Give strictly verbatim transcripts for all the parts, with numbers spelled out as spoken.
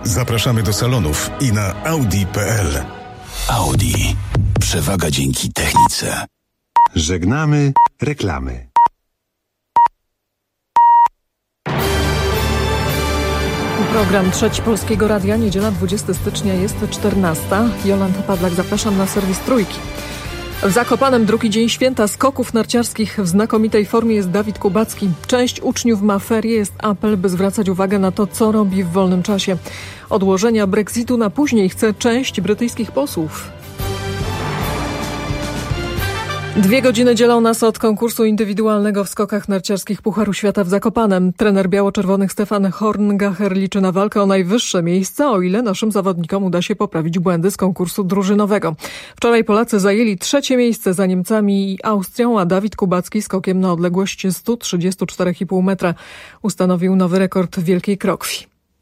Zapraszamy do salonów i na audi kropka p l. Audi. Przewaga dzięki technice. Żegnamy reklamy. Program Trzeci Polskiego Radia, niedziela dwudziestego stycznia, jest czternasta. Jolanta Pawlak, zapraszam na serwis Trójki. W Zakopanem drugi dzień święta skoków narciarskich w znakomitej formie jest Dawid Kubacki. Część uczniów ma ferie, jest apel, by zwracać uwagę na to, co robi w wolnym czasie. Odłożenia Brexitu na później chce część brytyjskich posłów. Dwie godziny dzielą nas od konkursu indywidualnego w skokach narciarskich Pucharu Świata w Zakopanem. Trener biało-czerwonych Stefan Horngacher liczy na walkę o najwyższe miejsca, o ile naszym zawodnikom uda się poprawić błędy z konkursu drużynowego. Wczoraj Polacy zajęli trzecie miejsce za Niemcami i Austrią, a Dawid Kubacki skokiem na odległość sto trzydzieści cztery i pół metra ustanowił nowy rekord Wielkiej Krokwi.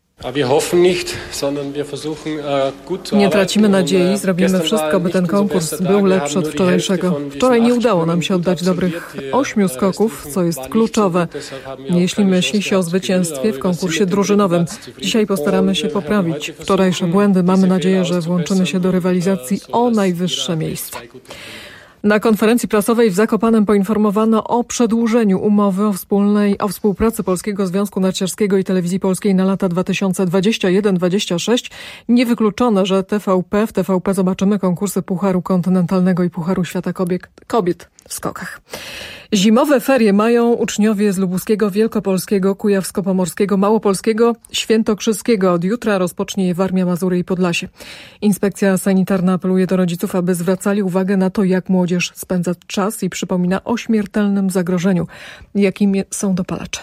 Nie tracimy nadziei, zrobimy wszystko, by ten konkurs był lepszy od wczorajszego. Wczoraj nie udało nam się oddać dobrych ośmiu skoków, co jest kluczowe, jeśli myśli się o zwycięstwie w konkursie drużynowym. Dzisiaj postaramy się poprawić wczorajsze błędy. Mamy nadzieję, że włączymy się do rywalizacji o najwyższe miejsca. Na konferencji prasowej w Zakopanem poinformowano o przedłużeniu umowy o wspólnej o współpracy Polskiego Związku Narciarskiego i Telewizji Polskiej na lata dwa tysiące dwudziesty pierwszy do dwudziestego szóstego. Niewykluczone, że T V P w T V P zobaczymy konkursy Pucharu Kontynentalnego i Pucharu Świata Kobiet, kobiet w skokach. Zimowe ferie mają uczniowie z Lubuskiego, Wielkopolskiego, Kujawsko-Pomorskiego, Małopolskiego, Świętokrzyskiego. Od jutra rozpocznie je Warmia, Mazury i Podlasie. Inspekcja sanitarna apeluje do rodziców, aby zwracali uwagę na to, jak młodzież spędza czas i przypomina o śmiertelnym zagrożeniu, jakim są dopalacze.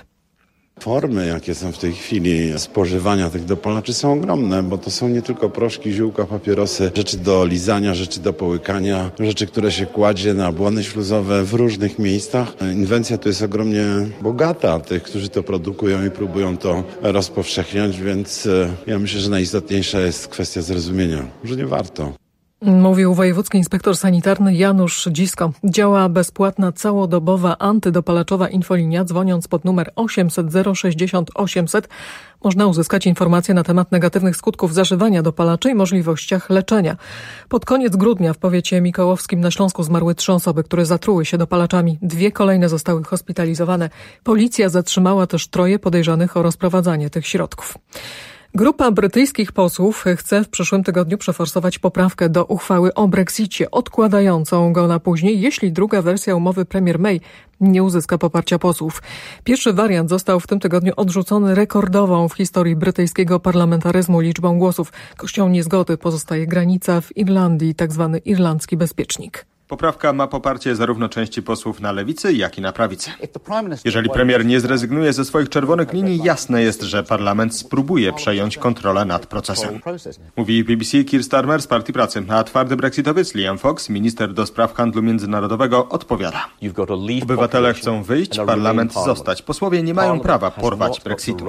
Formy, jakie są w tej chwili spożywania tych dopalaczy, są ogromne, bo to są nie tylko proszki, ziółka, papierosy, rzeczy do lizania, rzeczy do połykania, rzeczy, które się kładzie na błony śluzowe w różnych miejscach. Inwencja tu jest ogromnie bogata, tych, którzy to produkują i próbują to rozpowszechniać, więc ja myślę, że najistotniejsza jest kwestia zrozumienia, że nie warto. Mówił wojewódzki inspektor sanitarny Janusz Dzisko. Działa bezpłatna całodobowa antydopalaczowa infolinia. Dzwoniąc pod numer osiemset zero sześćdziesiąt osiemset można uzyskać informacje na temat negatywnych skutków zażywania dopalaczy i możliwościach leczenia. Pod koniec grudnia w powiecie mikołowskim na Śląsku zmarły trzy osoby, które zatruły się dopalaczami. Dwie kolejne zostały hospitalizowane. Policja zatrzymała też troje podejrzanych o rozprowadzanie tych środków. Grupa brytyjskich posłów chce w przyszłym tygodniu przeforsować poprawkę do uchwały o Brexicie, odkładającą go na później, jeśli druga wersja umowy premier May nie uzyska poparcia posłów. Pierwszy wariant został w tym tygodniu odrzucony rekordową w historii brytyjskiego parlamentaryzmu liczbą głosów. Kością niezgody pozostaje granica w Irlandii, tzw. irlandzki bezpiecznik. Poprawka ma poparcie zarówno części posłów na lewicy, jak i na prawicy. Jeżeli premier nie zrezygnuje ze swoich czerwonych linii, jasne jest, że parlament spróbuje przejąć kontrolę nad procesem. Mówi B B C Keir Starmer z Partii Pracy, a twardy brexitowiec Liam Fox, minister do spraw handlu międzynarodowego, odpowiada. Obywatele chcą wyjść, parlament zostać. Posłowie nie mają prawa porwać Brexitu.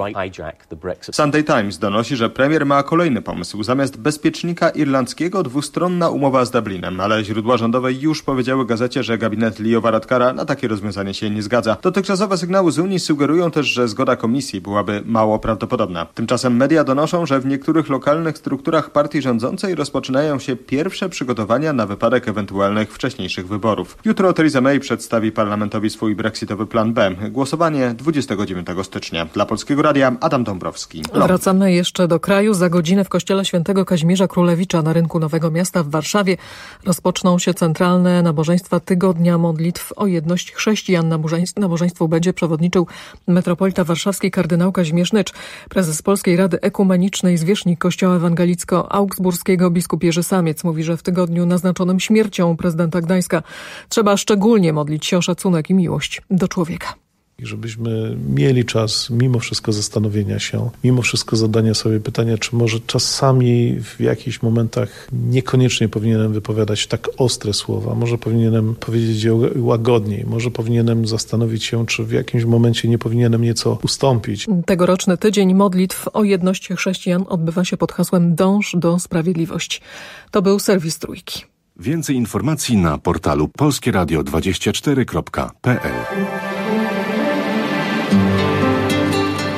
Sunday Times donosi, że premier ma kolejny pomysł. Zamiast bezpiecznika irlandzkiego dwustronna umowa z Dublinem, ale źródła rządowe już powiedziały gazecie, że gabinet Leo Varadkara na takie rozwiązanie się nie zgadza. Dotychczasowe sygnały z Unii sugerują też, że zgoda komisji byłaby mało prawdopodobna. Tymczasem media donoszą, że w niektórych lokalnych strukturach partii rządzącej rozpoczynają się pierwsze przygotowania na wypadek ewentualnych wcześniejszych wyborów. Jutro Theresa May przedstawi parlamentowi swój brexitowy plan B. Głosowanie dwudziestego dziewiątego stycznia. Dla Polskiego Radia Adam Dąbrowski. Londyn. Wracamy jeszcze do kraju. Za godzinę w kościele świętego Kazimierza Królewicza na rynku Nowego Miasta w Warszawie rozpoczną się centralne nabożeństwa Tygodnia Modlitw o Jedność Chrześcijan. Nabożeństwu będzie przewodniczył metropolita warszawski kardynał Kazimierz Nycz. Prezes Polskiej Rady Ekumenicznej, zwierzchnik Kościoła Ewangelicko-Augsburskiego biskup Jerzy Samiec mówi, że w tygodniu naznaczonym śmiercią prezydenta Gdańska trzeba szczególnie modlić się o szacunek i miłość do człowieka. I żebyśmy mieli czas, mimo wszystko zastanowienia się, mimo wszystko zadania sobie pytania, czy może czasami w jakichś momentach niekoniecznie powinienem wypowiadać tak ostre słowa, może powinienem powiedzieć je łagodniej, może powinienem zastanowić się, czy w jakimś momencie nie powinienem nieco ustąpić. Tegoroczny Tydzień Modlitw o Jedność Chrześcijan odbywa się pod hasłem Dąż do Sprawiedliwości. To był serwis Trójki. Więcej informacji na portalu polskie radio dwadzieścia cztery kropka p l.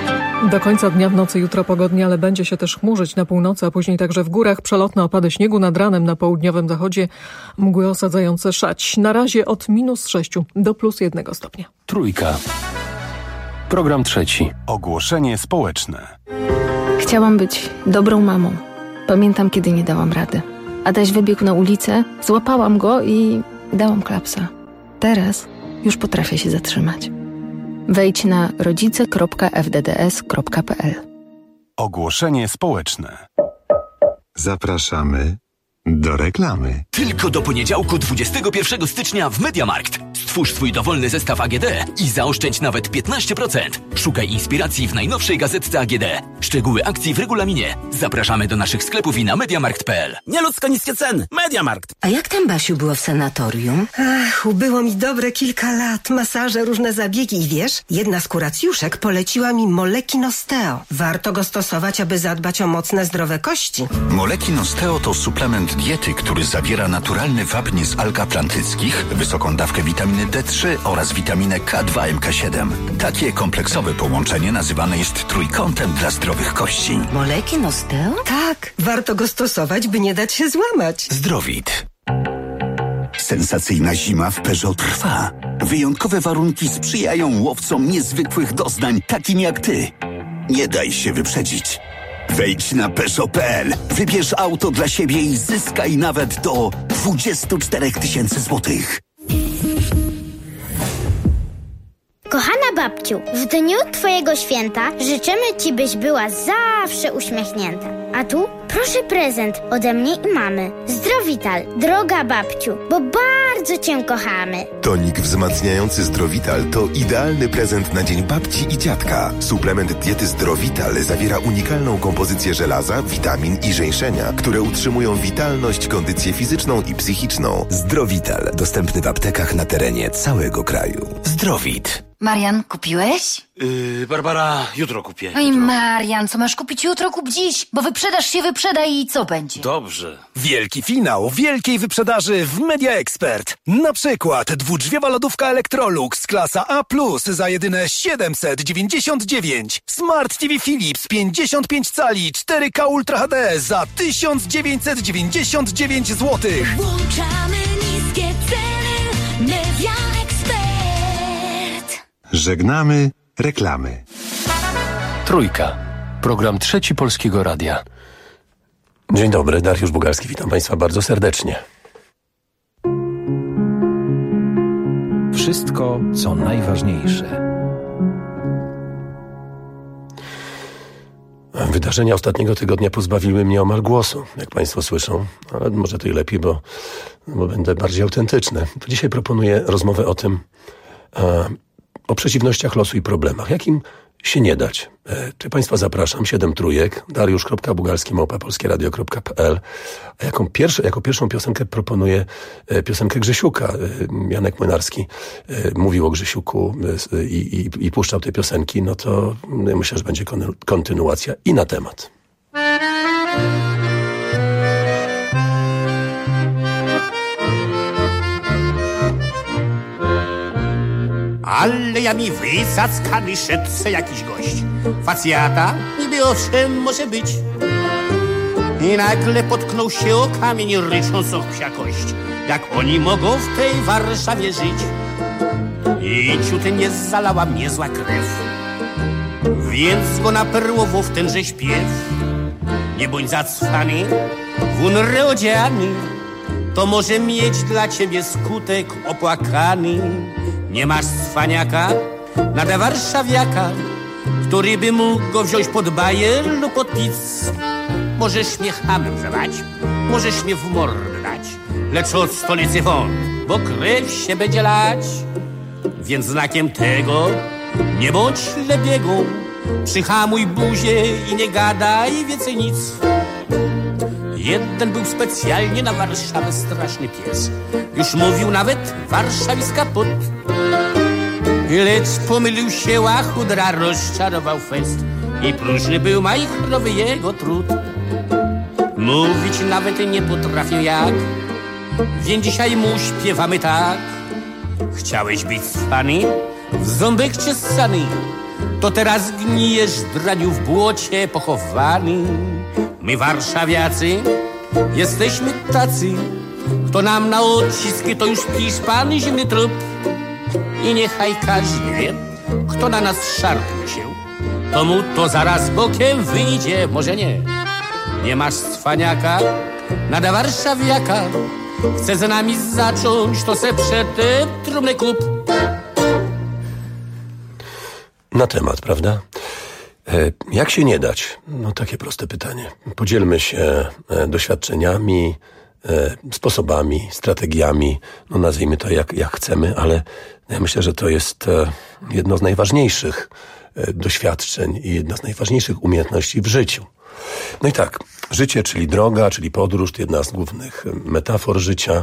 Do końca dnia w nocy jutro pogodnie, ale będzie się też chmurzyć na północy, a później także w górach. Przelotne opady śniegu nad ranem na południowym zachodzie, mgły osadzające szać. Na razie od minus sześciu do plus jednego stopnia. Trójka. Program trzeci. Ogłoszenie społeczne. Chciałam być dobrą mamą. Pamiętam, kiedy nie dałam rady. Adaś wybiegł na ulicę, złapałam go i dałam klapsa. Teraz już potrafię się zatrzymać. Wejdź na rodzice kropka f d d s kropka p l. Ogłoszenie społeczne. Zapraszamy do reklamy. Tylko do poniedziałku dwudziestego pierwszego stycznia w MediaMarkt. Stwórz swój dowolny zestaw A G D i zaoszczędź nawet piętnaście procent. Szukaj inspiracji w najnowszej gazetce A G D. Szczegóły akcji w regulaminie. Zapraszamy do naszych sklepów i na mediamarkt kropka p l. Nieludzko niskie ceny. MediaMarkt. A jak tam, Basiu, było w sanatorium? Ach, ubyło mi dobre kilka lat. Masaże, różne zabiegi i wiesz, jedna z kuracjuszek poleciła mi Molekinosteo. Warto go stosować, aby zadbać o mocne, zdrowe kości. Molekinosteo to suplement diety, który zawiera naturalny wapń z alg atlantyckich, wysoką dawkę witaminy D trzy oraz witaminę K dwa M K siedem. Takie kompleksowe połączenie nazywane jest trójkątem dla zdrowych kości. Molekinosteo? Tak, warto go stosować, by nie dać się złamać. Zdrowit. Sensacyjna zima w Peugeot trwa. Wyjątkowe warunki sprzyjają łowcom niezwykłych doznań, takim jak ty. Nie daj się wyprzedzić. Wejdź na Peugeot kropka p l, wybierz auto dla siebie i zyskaj nawet do dwadzieścia cztery tysiące złotych. Kochana babciu, w dniu twojego święta życzymy ci, byś była zawsze uśmiechnięta. A tu proszę prezent ode mnie i mamy. Zdrowital, droga babciu, bo bardzo cię kochamy. Tonik wzmacniający Zdrowital to idealny prezent na dzień babci i dziadka. Suplement diety Zdrowital zawiera unikalną kompozycję żelaza, witamin i żeńszenia, które utrzymują witalność, kondycję fizyczną i psychiczną. Zdrowital, dostępny w aptekach na terenie całego kraju. Zdrowit. Marian, kupiłeś? Yy, Barbara, jutro kupię. Oj, Marian, co masz kupić jutro, kup dziś, bo wyprzedaż się wyprzeda i co będzie? Dobrze. Wielki finał wielkiej wyprzedaży w Media Expert. Na przykład dwudrzwiowa lodówka Electrolux klasa A plus za jedyne siedemset dziewięćdziesiąt dziewięć. Smart T V Philips pięćdziesiąt pięć cali cztery K Ultra H D za tysiąc dziewięćset dziewięćdziesiąt dziewięć złotych. Włączamy niskie ceny. Media Expert. Żegnamy reklamy. Trójka. Program trzeci Polskiego Radia. Dzień dobry, Dariusz Bugalski, witam Państwa bardzo serdecznie. Wszystko, co najważniejsze. Wydarzenia ostatniego tygodnia pozbawiły mnie omal głosu, jak Państwo słyszą, ale może to i lepiej, bo, bo będę bardziej autentyczny. To dzisiaj proponuję rozmowę o tym, e, o przeciwnościach losu i problemach, jakim się nie dać. E, czy Państwa zapraszam, siedem trójek, dariusz kropka bugalski małpa polskie radio kropka p l. A jaką pierwszy, jako pierwszą piosenkę proponuję e, piosenkę Grzesiuka. E, Janek Młynarski e, mówił o Grzesiuku e, i, i, i puszczał te piosenki, no to ja myślę, że będzie kontynuacja i na temat. Alejami wysackami szedł se jakiś gość. Facjata niby o czym może być. I nagle potknął się o kamień, rycząc o psia kość. Jak oni mogą w tej Warszawie żyć? I ciut nie zalała mnie zła krew. Więc go naperłowo w tenże śpiew. Nie bądź zacwany, wunry odziany. To może mieć dla ciebie skutek opłakany. Nie masz cwaniaka, nada warszawiaka, który by mógł go wziąć pod bajer lub pod pic. Możesz mnie chamem zwać, możesz mnie w mordę dać, lecz od stolicy won, bo krew się będzie lać. Więc znakiem tego nie bądź lebiegą, przyhamuj buzię i nie gadaj więcej nic. Jeden był specjalnie na Warszawę straszny pies. Już mówił nawet warszawiska pot. Lecz pomylił się, a chudra rozczarował fest. I próżny był majchrowy jego trud. Mówić nawet nie potrafię jak, więc dzisiaj mu śpiewamy tak. Chciałeś być cwany, w ząbek czy ssany, to to teraz gnijesz, draniu, w błocie pochowany. My warszawiacy jesteśmy tacy, kto nam na odciski, to już pisz zimny trup. I niechaj każdy wie, kto na nas szarpnie się, to mu to zaraz bokiem wyjdzie, może nie. Nie masz cwaniaka, nada warszawiaka, chce z nami zacząć, to se przed trumny kup. Na temat, prawda? E, jak się nie dać? No takie proste pytanie. Podzielmy się e, doświadczeniami, e, sposobami, strategiami, no nazwijmy to jak, jak chcemy, ale ja myślę, że to jest e, jedno z najważniejszych e, doświadczeń i jedna z najważniejszych umiejętności w życiu. No i tak, życie, czyli droga, czyli podróż, to jedna z głównych metafor życia.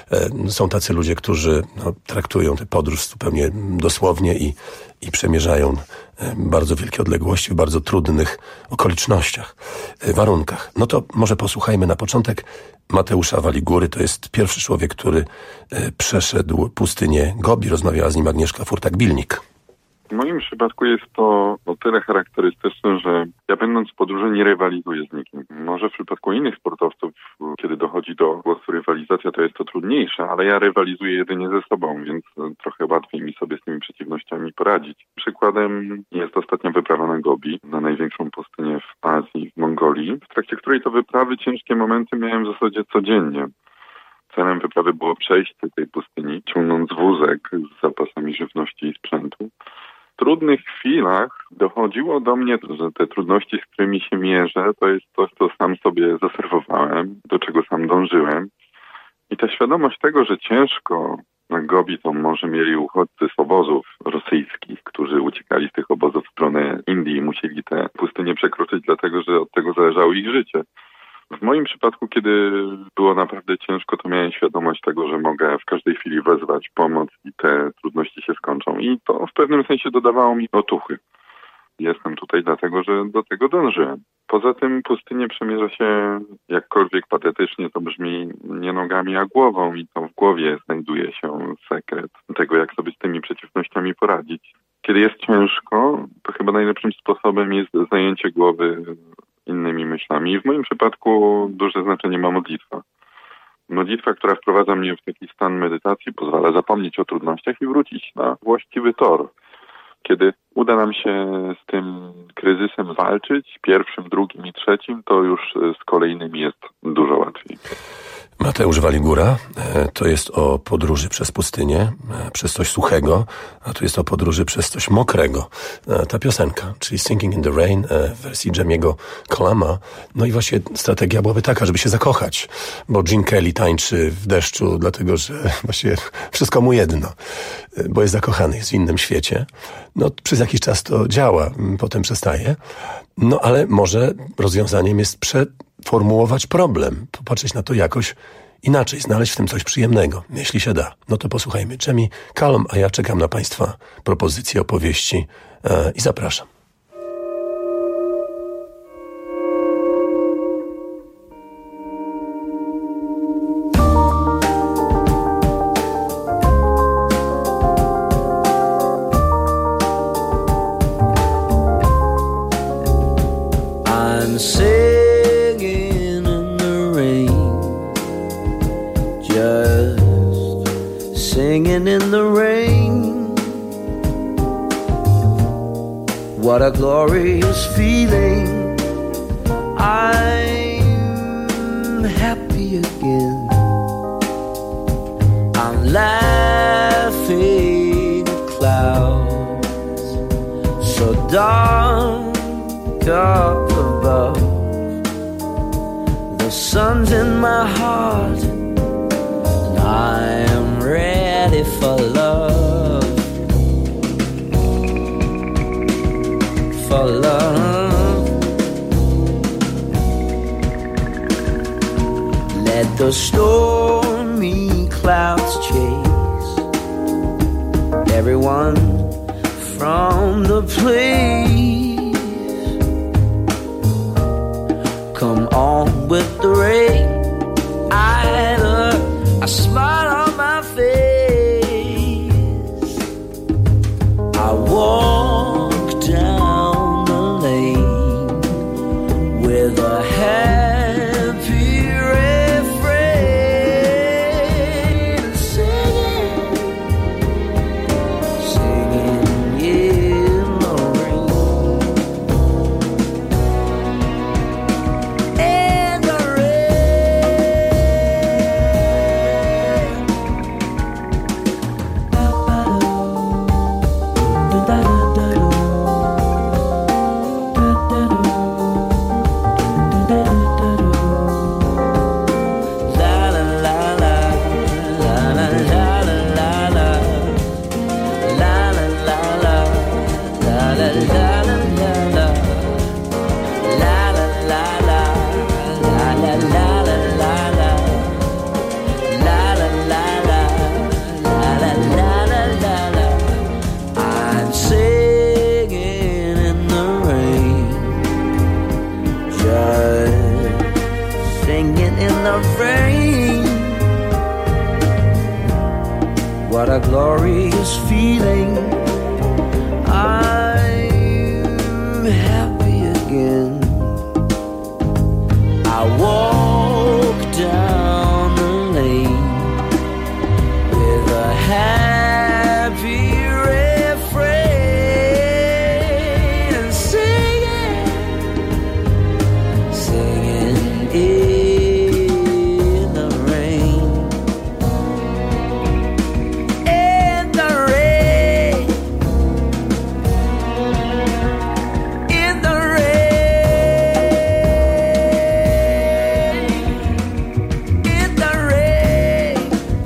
Są tacy ludzie, którzy no, traktują tę podróż zupełnie dosłownie i, i przemierzają bardzo wielkie odległości w bardzo trudnych okolicznościach, warunkach. No to może posłuchajmy na początek Mateusza Waligury. To jest pierwszy człowiek, który przeszedł pustynię Gobi. Rozmawiała z nim Agnieszka Furtak-Bilnik. W moim przypadku jest to o tyle charakterystyczne, że ja będąc w podróży nie rywalizuję z nikim. Może w przypadku innych sportowców, kiedy dochodzi do głosu rywalizacja, to jest to trudniejsze, ale ja rywalizuję jedynie ze sobą, więc trochę łatwiej mi sobie z tymi przeciwnościami poradzić. Przykładem jest ostatnia wyprawa na Gobi, na największą pustynię w Azji, w Mongolii, w trakcie której to wyprawy ciężkie momenty miałem w zasadzie codziennie. Celem wyprawy było przejście tej pustyni, ciągnąc wózek z zapasami żywności i sprzętu. W trudnych chwilach dochodziło do mnie, że te trudności, z którymi się mierzę, to jest coś, co sam sobie zaserwowałem, do czego sam dążyłem. I ta świadomość tego, że ciężko na Gobi, to może mieli uchodźcy z obozów rosyjskich, którzy uciekali z tych obozów w stronę Indii i musieli tę pustynię przekroczyć, dlatego że od tego zależało ich życie. W moim przypadku, kiedy było naprawdę ciężko, to miałem świadomość tego, że mogę w każdej chwili wezwać pomoc i te trudności się skończą. I to w pewnym sensie dodawało mi otuchy. Jestem tutaj dlatego, że do tego dążyłem. Poza tym pustynię przemierza się, jakkolwiek patetycznie to brzmi, nie nogami, a głową. I to w głowie znajduje się sekret tego, jak sobie z tymi przeciwnościami poradzić. Kiedy jest ciężko, to chyba najlepszym sposobem jest zajęcie głowy innymi myślami. I w moim przypadku duże znaczenie ma modlitwa. Modlitwa, która wprowadza mnie w taki stan medytacji, pozwala zapomnieć o trudnościach i wrócić na właściwy tor. Kiedy uda nam się z tym kryzysem walczyć, pierwszym, drugim i trzecim, to już z kolejnymi jest dużo łatwiej. Mateusz Waligura, to jest o podróży przez pustynię, przez coś suchego, a tu jest o podróży przez coś mokrego. Ta piosenka, czyli Singing in the Rain w wersji Jamiego Colama. No i właśnie strategia byłaby taka, żeby się zakochać, bo Gene Kelly tańczy w deszczu, dlatego że właśnie wszystko mu jedno, bo jest zakochany, jest w innym świecie. No przez jakiś czas to działa, potem przestaje. No ale może rozwiązaniem jest prze formułować problem, popatrzeć na to jakoś inaczej, znaleźć w tym coś przyjemnego, jeśli się da. No to posłuchajmy Jamie Cullum, a ja czekam na Państwa propozycje, opowieści e, i zapraszam. I'm singing in the rain, just singing in the rain. What a glorious feeling, I'm happy again. I'm laughing at clouds so dark up above. The sun's in my heart and I am ready for love, for love. Let the stormy clouds chase everyone from the place. Come on with the rain, either a smile on my face. I walk down the rain. What a glorious feeling. I'm happy again. I walk down the lane with a happy refrain and singing, singing in the rain, in the rain, in the rain, in the rain.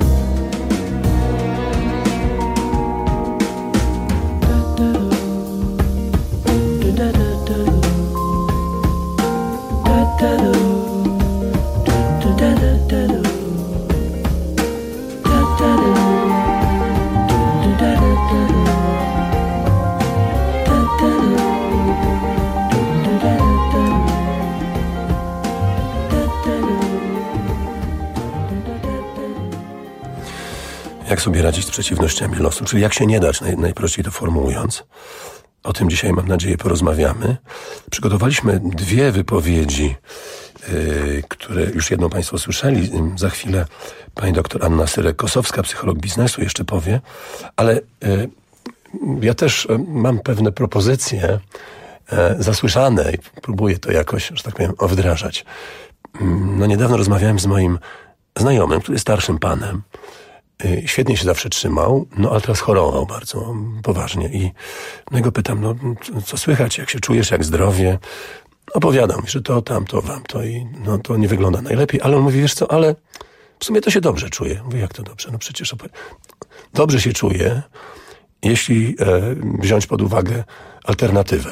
Jak sobie radzić z przeciwnościami losu, czyli jak się nie dać, naj, najprościej to formułując. O tym dzisiaj, mam nadzieję, porozmawiamy. Przygotowaliśmy dwie wypowiedzi, yy, które już jedną Państwo słyszeli. Za chwilę pani doktor Anna Syrek-Kosowska, psycholog biznesu, jeszcze powie. Ale yy, ja też mam pewne propozycje yy, zasłyszane i próbuję to jakoś, że tak powiem, wdrażać. Yy, no niedawno rozmawiałem z moim znajomym, który jest starszym panem. Świetnie się zawsze trzymał, no ale teraz chorował bardzo poważnie i no go pytam, no co słychać, jak się czujesz, jak zdrowie? Opowiadam, że to, tamto, wam to i no to nie wygląda najlepiej, ale on mówi, wiesz co, ale w sumie to się dobrze czuje. Mówię, jak to dobrze? No przecież opowi- dobrze się czuję, jeśli e, wziąć pod uwagę alternatywę.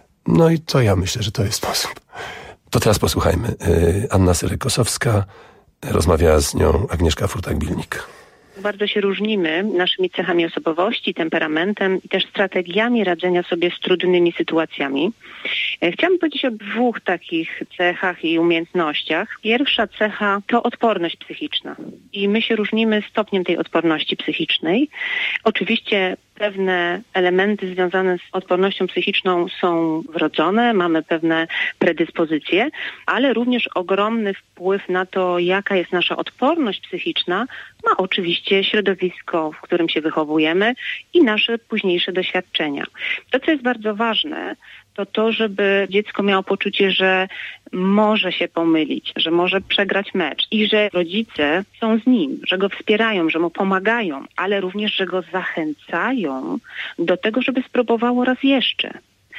No i to ja myślę, że to jest sposób. To teraz posłuchajmy. E, Anna Syrek-Kosowska, rozmawiała z nią Agnieszka Furtak-Bilnik. Bardzo się różnimy naszymi cechami osobowości, temperamentem i też strategiami radzenia sobie z trudnymi sytuacjami. Chciałam powiedzieć o dwóch takich cechach i umiejętnościach. Pierwsza cecha to odporność psychiczna. I my się różnimy stopniem tej odporności psychicznej. Oczywiście pewne elementy związane z odpornością psychiczną są wrodzone, mamy pewne predyspozycje, ale również ogromny wpływ na to, jaka jest nasza odporność psychiczna, ma oczywiście środowisko, w którym się wychowujemy i nasze późniejsze doświadczenia. To, co jest bardzo ważne, to to, żeby dziecko miało poczucie, że może się pomylić, że może przegrać mecz i że rodzice są z nim, że go wspierają, że mu pomagają, ale również, że go zachęcają do tego, żeby spróbowało raz jeszcze.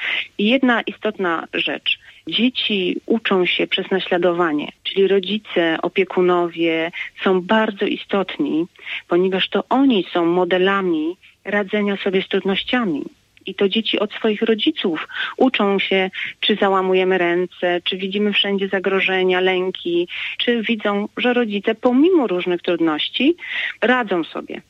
I jedna istotna rzecz. Dzieci uczą się przez naśladowanie, czyli rodzice, opiekunowie są bardzo istotni, ponieważ to oni są modelami radzenia sobie z trudnościami. I to dzieci od swoich rodziców uczą się, czy załamujemy ręce, czy widzimy wszędzie zagrożenia, lęki, czy widzą, że rodzice pomimo różnych trudności radzą sobie.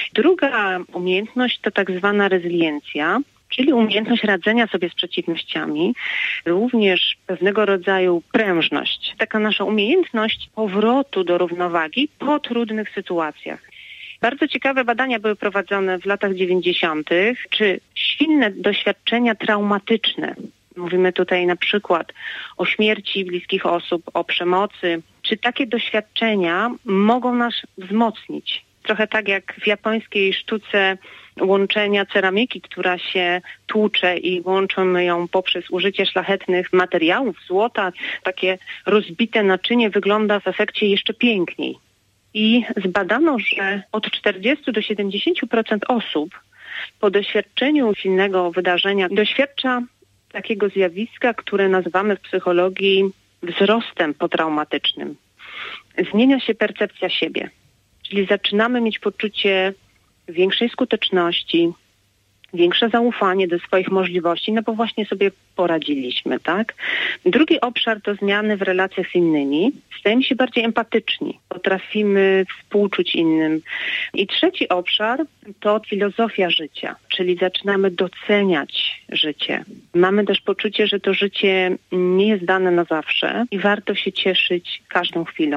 Druga umiejętność to tak zwana rezyliencja, czyli umiejętność radzenia sobie z przeciwnościami, również pewnego rodzaju prężność. Taka nasza umiejętność powrotu do równowagi po trudnych sytuacjach. Bardzo ciekawe badania były prowadzone w latach dziewięćdziesiątych. Czy silne doświadczenia traumatyczne, mówimy tutaj na przykład o śmierci bliskich osób, o przemocy, czy takie doświadczenia mogą nas wzmocnić? Trochę tak jak w japońskiej sztuce łączenia ceramiki, która się tłucze i łączymy ją poprzez użycie szlachetnych materiałów, złota. Takie rozbite naczynie wygląda w efekcie jeszcze piękniej. I zbadano, że od czterdziestu do siedemdziesięciu procent osób po doświadczeniu silnego wydarzenia doświadcza takiego zjawiska, które nazywamy w psychologii wzrostem potraumatycznym. Zmienia się percepcja siebie, czyli zaczynamy mieć poczucie większej skuteczności, większe zaufanie do swoich możliwości, no bo właśnie sobie poradziliśmy, tak? Drugi obszar to zmiany w relacjach z innymi. Stajemy się bardziej empatyczni, potrafimy współczuć innym. I trzeci obszar to filozofia życia, czyli zaczynamy doceniać życie. Mamy też poczucie, że to życie nie jest dane na zawsze i warto się cieszyć każdą chwilą.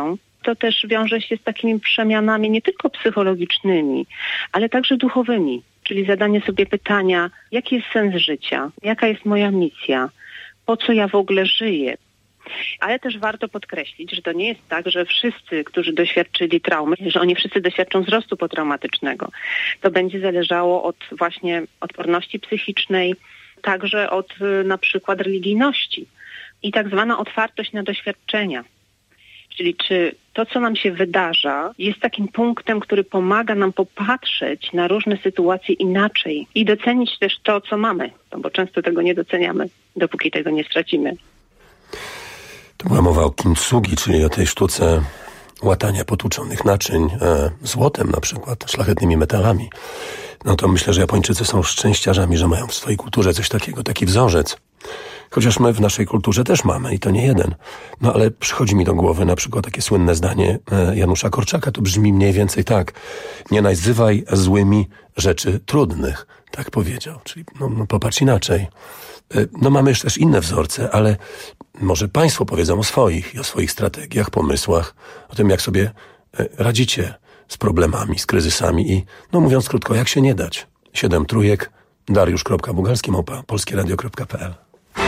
to też wiąże się z takimi przemianami nie tylko psychologicznymi, ale także duchowymi. Czyli zadanie sobie pytania, jaki jest sens życia, jaka jest moja misja, po co ja w ogóle żyję. Ale też warto podkreślić, że to nie jest tak, że wszyscy, którzy doświadczyli traumy, że oni wszyscy doświadczą wzrostu potraumatycznego. To będzie zależało od właśnie odporności psychicznej, także od na przykład religijności i tak zwana otwartość na doświadczenia. Czyli czy to, co nam się wydarza, jest takim punktem, który pomaga nam popatrzeć na różne sytuacje inaczej i docenić też to, co mamy, no bo często tego nie doceniamy, dopóki tego nie stracimy. To była mowa o kintsugi, czyli o tej sztuce łatania potłuczonych naczyń e, złotem na przykład, szlachetnymi metalami. No to myślę, że Japończycy są szczęściarzami, że mają w swojej kulturze coś takiego, taki wzorzec. Chociaż my w naszej kulturze też mamy i to nie jeden. No ale przychodzi mi do głowy na przykład takie słynne zdanie Janusza Korczaka. To brzmi mniej więcej tak. Nie nazywaj złymi rzeczy trudnych. Tak powiedział. Czyli no, no popatrz inaczej. No mamy już też inne wzorce, ale może państwo powiedzą o swoich i o swoich strategiach, pomysłach, o tym jak sobie radzicie z problemami, z kryzysami i no mówiąc krótko, jak się nie dać. Siedem trójek, Dariusz kropka Bugalski, małpa polskie radio kropka p l.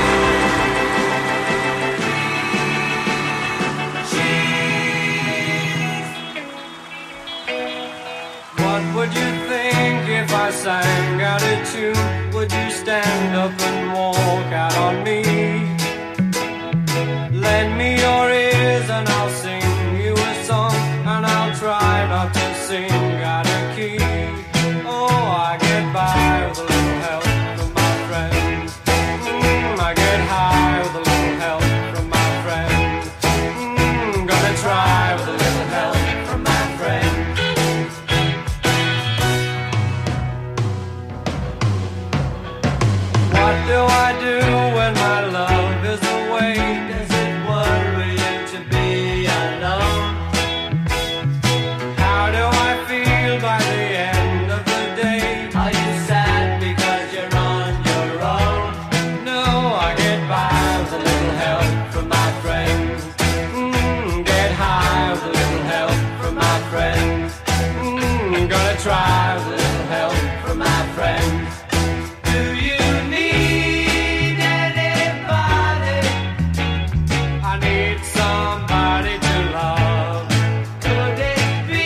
What would you think if I sang out a tune? Would you stand up and walk out on me? Lend me your ears and I'll sing you a song, and I'll try not to sing out of key. Oh, I get by with a little help from my friends. Mm, I get high with a little help from my friends. Mm, gonna try with a little help from my friends. What do I do when my love is away? Does it worry you to be alone? How do I feel by the end of the day? Are you sad because you're on your own? No, I get by with a little help from my friends. Mm, get high with a little help from my friends. Mm, gonna try with a little help from my friends. Do you need anybody? I need somebody to love. Could it be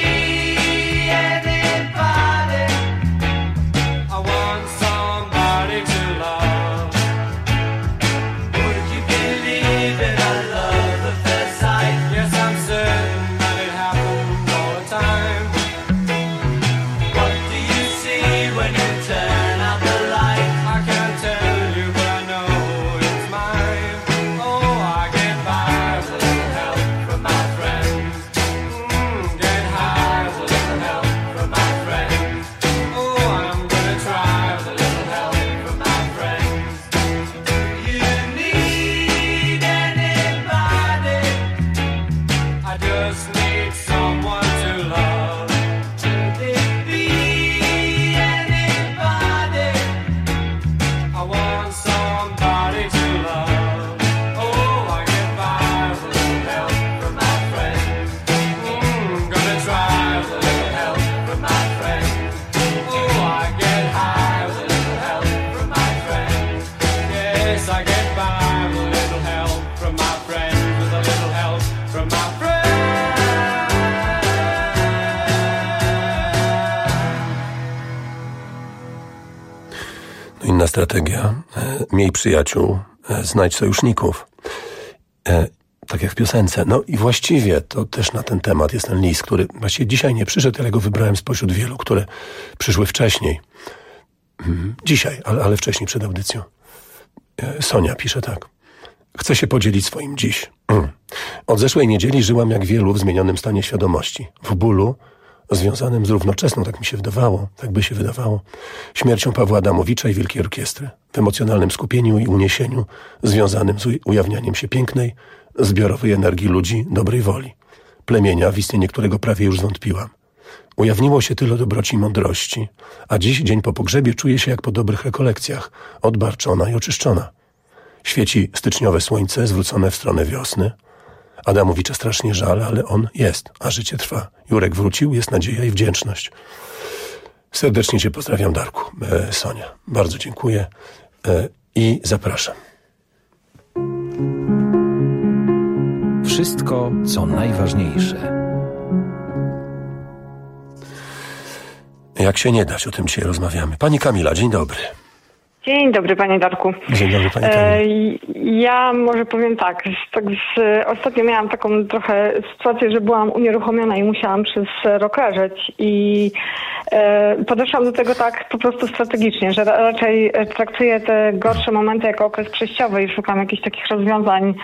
anybody? I want somebody to love. Would you believe in a love at first sight? Yes, I'm certain that it happens all the time. What do you see when you turn out the light? I can't tell you, but I know it's mine. Oh, I get by with a little help from my friends. Mm, get high with a little help from my friends. Oh, I'm gonna try with a little help from my friends. Do you need anybody? I just need someone to love. Could it be anybody? I want somebody to love. Oh, I get by with a little help from my friends. Mm, gonna try with a little help from my friends. Oh, I get high with a little help from my friends. Yes, I get by with a little help from my friends. With a little help from my friends. No inna strategia. E, miej przyjaciół, e, znajdź sojuszników. E, tak jak w piosence. No i właściwie to też na ten temat jest ten list, który właściwie dzisiaj nie przyszedł, ale go wybrałem spośród wielu, które przyszły wcześniej. Mhm. Dzisiaj, ale, ale wcześniej przed audycją. E, Sonia pisze tak. Chcę się podzielić swoim dziś. Mm. Od zeszłej niedzieli żyłam jak wielu w zmienionym stanie świadomości. W bólu związanym z równoczesną, tak mi się wydawało, tak by się wydawało, śmiercią Pawła Adamowicza i Wielkiej Orkiestry. W emocjonalnym skupieniu i uniesieniu związanym z ujawnianiem się pięknej, zbiorowej energii ludzi dobrej woli. Plemienia, w istnienie którego prawie już zwątpiłam. Ujawniło się tyle dobroci i mądrości, a dziś, dzień po pogrzebie, czuję się jak po dobrych rekolekcjach, odbarczona i oczyszczona. Świeci styczniowe słońce zwrócone w stronę wiosny, Adamowicza strasznie żal, ale on jest, a życie trwa. Jurek wrócił, jest nadzieja i wdzięczność. Serdecznie cię pozdrawiam, Darku. E, Sonia, bardzo dziękuję e, i zapraszam. Wszystko, co najważniejsze. Jak się nie dać, o tym dzisiaj rozmawiamy. Pani Kamila, dzień dobry. Dzień dobry, panie Darku. Dzień dobry, pani Kamila. E, ja może powiem tak, tak z, ostatnio miałam taką trochę sytuację, że byłam unieruchomiona i musiałam przez rok leżeć i e, podeszłam do tego tak po prostu strategicznie, że raczej traktuję te gorsze momenty jako okres przejściowy i szukam jakichś takich rozwiązań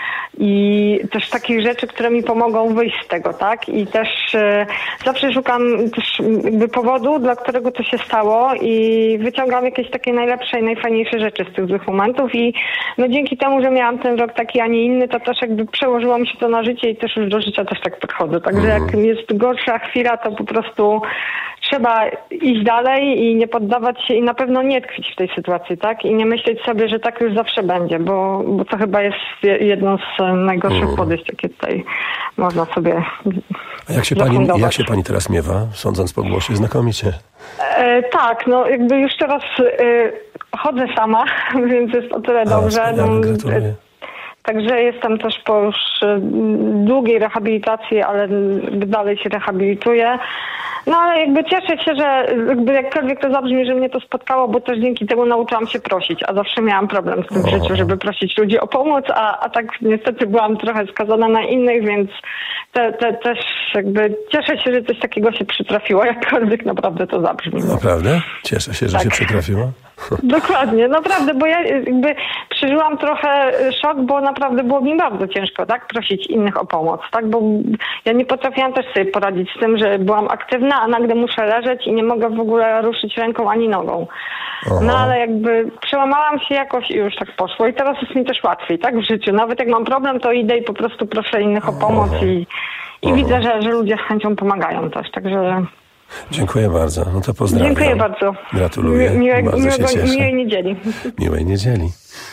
i też takich rzeczy, które mi pomogą wyjść z tego, tak? I też e, zawsze szukam też jakby powodu, dla którego to się stało i wyciągam jakieś takie najlepsze i najfajniejsze rzeczy z tych złych momentów i no dzięki temu, że miałam ten rok taki, a nie inny, to też jakby przełożyło mi się to na życie i też już do życia też tak podchodzę. Także jak jest gorsza chwila, to po prostu trzeba iść dalej i nie poddawać się i na pewno nie tkwić w tej sytuacji, tak? I nie myśleć sobie, że tak już zawsze będzie, bo, bo to chyba jest jedno z najgorszych Mhm. podejść, jakie tutaj można sobie A jak się, pani, zafundować. jak się pani teraz miewa, sądząc po głosie, znakomicie? E, tak, no jakby już teraz e, chodzę sama, więc jest o tyle dobrze. A, No, gratuluję. Także jestem też po już e, długiej rehabilitacji, ale jakby dalej się rehabilituję. No ale jakby cieszę się, że jakby jakkolwiek to zabrzmi, że mnie to spotkało, bo też dzięki temu nauczyłam się prosić, a zawsze miałam problem z tym w życiu, żeby prosić ludzi o pomoc, a, a tak niestety byłam trochę skazana na innych, więc te, te, też jakby cieszę się, że coś takiego się przytrafiło, jakkolwiek naprawdę to zabrzmi. Naprawdę? Cieszę się, że Tak. się przytrafiło. Dokładnie, naprawdę, bo ja jakby przeżyłam trochę szok, bo naprawdę było mi bardzo ciężko, tak, prosić innych o pomoc, tak, bo ja nie potrafiłam też sobie poradzić z tym, że byłam aktywna, a nagle muszę leżeć i nie mogę w ogóle ruszyć ręką ani nogą. Aha. No ale jakby przełamałam się jakoś i już tak poszło i teraz jest mi też łatwiej, tak, w życiu. Nawet jak mam problem, to idę i po prostu proszę innych o pomoc i, i widzę, że, że ludzie z chęcią pomagają też, także... Dziękuję bardzo. No to pozdrawiam. Dziękuję bardzo. Gratuluję. Mi- miłego- bardzo się miłego- cieszę. miłej niedzieli. Miłej niedzieli.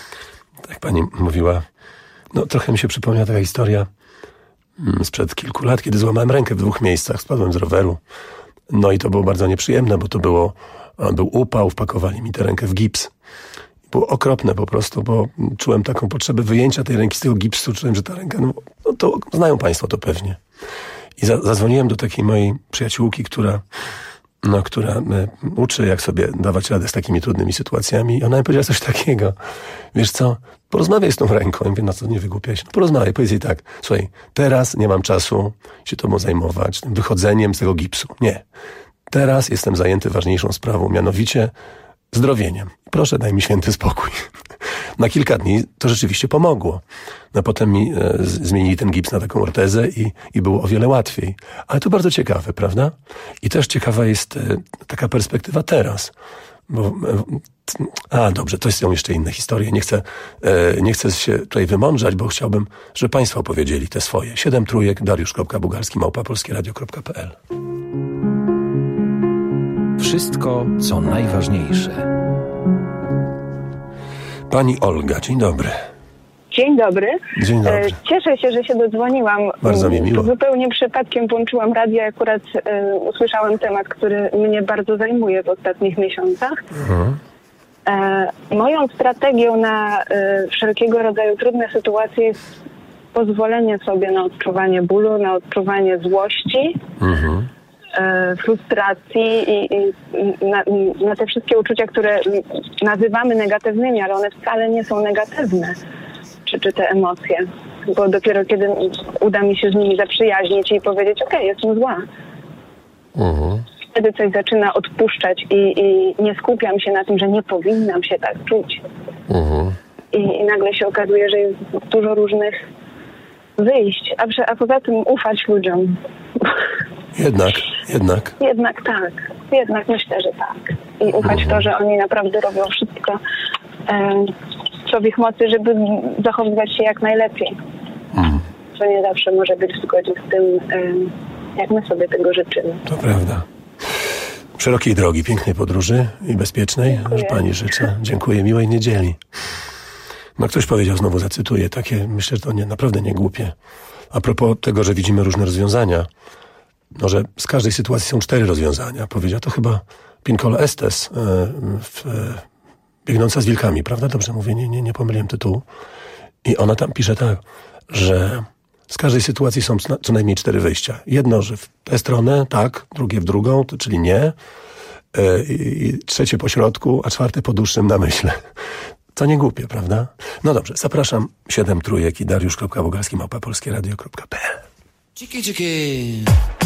Tak pani mówiła, no trochę mi się przypomniała taka historia mm, sprzed kilku lat, kiedy złamałem rękę w dwóch miejscach, spadłem z roweru. No i to było bardzo nieprzyjemne, bo to było, a, był upał, wpakowali mi tę rękę w gips. Było okropne po prostu, bo czułem taką potrzebę wyjęcia tej ręki z tego gipsu, czułem, że ta ręka, no, no to znają państwo to pewnie. I za, zadzwoniłem do takiej mojej przyjaciółki, która, no, która e, uczy, jak sobie dawać radę z takimi trudnymi sytuacjami. I ona mi powiedziała coś takiego. Wiesz co, porozmawiaj z tą ręką. Ja mówię, na co, nie wygłupiaj się. No porozmawiaj, powiedz jej tak. Słuchaj, teraz nie mam czasu się tobą zajmować, tym wychodzeniem z tego gipsu. Nie. Teraz jestem zajęty ważniejszą sprawą, mianowicie zdrowieniem. Proszę, daj mi święty spokój. Na kilka dni to rzeczywiście pomogło. No potem mi e, z- zmienili ten gips na taką ortezę i, i było o wiele łatwiej. Ale to bardzo ciekawe, prawda? I też ciekawa jest e, taka perspektywa teraz. Bo, e, t- a, dobrze, to są jeszcze inne historie. Nie chcę, e, nie chcę się tutaj wymądrzać, bo chciałbym, żeby państwo opowiedzieli te swoje. Siedem trójek, dariusz kropka bugalski, małpa polskie radio kropka p l. Wszystko, co najważniejsze. Pani Olga, dzień dobry. Dzień dobry. Dzień dobry. E, Cieszę się, że się dodzwoniłam. Bardzo mi miło. Zupełnie przypadkiem włączyłam radio, akurat e, usłyszałam temat, który mnie bardzo zajmuje w ostatnich miesiącach. Mhm. E, moją strategią na e, wszelkiego rodzaju trudne sytuacje jest pozwolenie sobie na odczuwanie bólu, na odczuwanie złości, Mhm. e, frustracji i, i na, na te wszystkie uczucia, które nazywamy negatywnymi, ale one wcale nie są negatywne, czy, czy te emocje. Bo dopiero kiedy uda mi się z nimi zaprzyjaźnić i powiedzieć, okej, jestem zła, Mhm. wtedy coś zaczyna odpuszczać i, i nie skupiam się na tym, że nie powinnam się tak czuć. Mhm. I, i nagle się okazuje, że jest dużo różnych wyjść, a, przy- a poza tym ufać ludziom. Jednak, jednak. Jednak tak. Jednak myślę, że tak. I ufać w to, że oni naprawdę robią wszystko, e, co w ich mocy, żeby zachowywać się jak najlepiej. Mhm. Co nie zawsze może być w zgodzie z tym, e, jak my sobie tego życzymy. To prawda. Szerokiej drogi, pięknej podróży i bezpiecznej. Dziękuję. Że pani życzę. Dziękuję. Miłej niedzieli. No ktoś powiedział, znowu zacytuję, takie, myślę, że to nie, naprawdę nie głupie. A propos tego, że widzimy różne rozwiązania, no, że z każdej sytuacji są cztery rozwiązania. Powiedział to chyba Pinkola Estes, e, w, e, Biegnąca z wilkami, prawda? Dobrze mówię, nie, nie, nie pomyliłem tytułu. I ona tam pisze tak, że z każdej sytuacji są co najmniej cztery wyjścia. Jedno, że w tę stronę, tak, drugie w drugą, to, czyli nie, e, i trzecie po środku, a czwarte po dłuższym namyśle. To nie głupie, prawda? No dobrze, zapraszam. Siedem trójek i Dariusz kropka Wogalski małpa polskie radio kropka pe el. Ciki, ciki.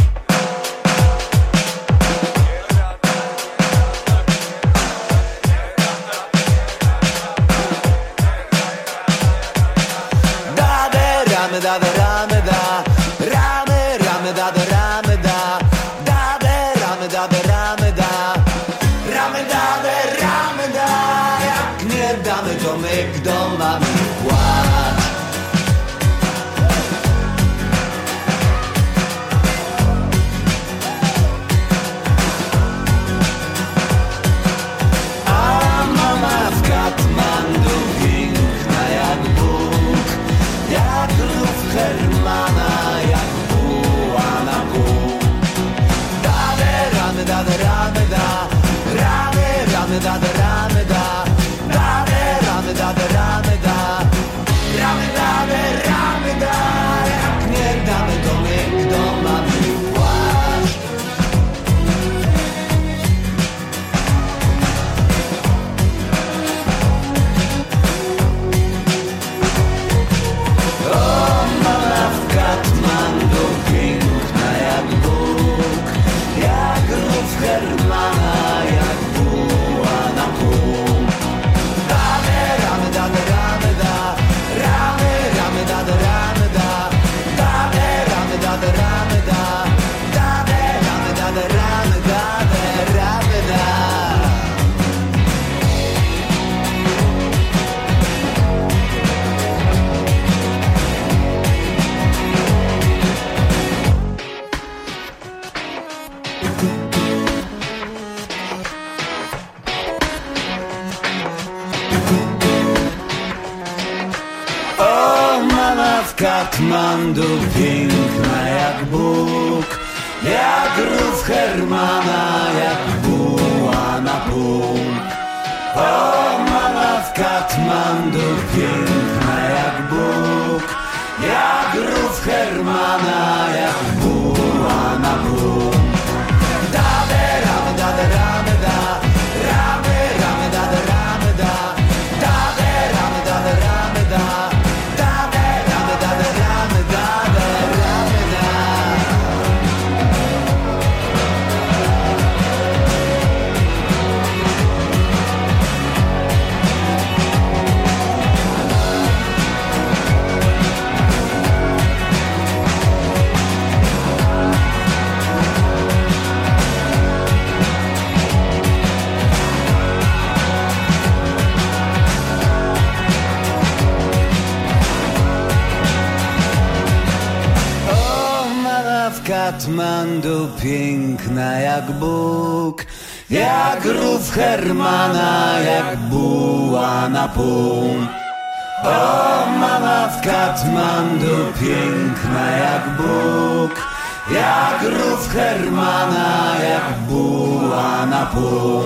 Ramy, da, da, ramy, da, ramy, ramy, da, da, ramy, da, da, da, ramy, da, da, ramy, da, ramy, da, da, ramy, da, jak nie damy, to my kto mamy płacz. A mama w Katmandu piękna jak Bóg, jak rów Hermana, jak buła na pół. Dade ramy, dade ramy, da, ramy, ramy, dade ramy, da, dade ramy, dade ramy, da, ramy, dade ramy, da, jak nie damy, to my kto mamy płacz. O, mama w Katmandu piękna jak Bóg, jak rów Hermana, jak buła na pół. Dane ramy, dane ramy, da, ramy, ramy, dane ramy, da, dane ramy, dane ramy, da, dane ramy, dane ramy, dane ramy, da. O, mama w Katmandu piękna jak Bóg, jak rów Hermana, jak buła na pół. O, mama w Katmandu piękna jak Bóg, jak rów Hermana, jak buła na pół. Dade ramy, dade ramy, da, ramy, ramy, dade ramy, da, dade ramy, dade ramy, da, dade ramy, dade ramy, dade ramy, da. O, mama w Katmandu piękna jak Bóg, jak rów Hermana, jak buła na pół. O, mama w Katmandu piękna jak Bóg, jak rów Hermana, jak buła na pół.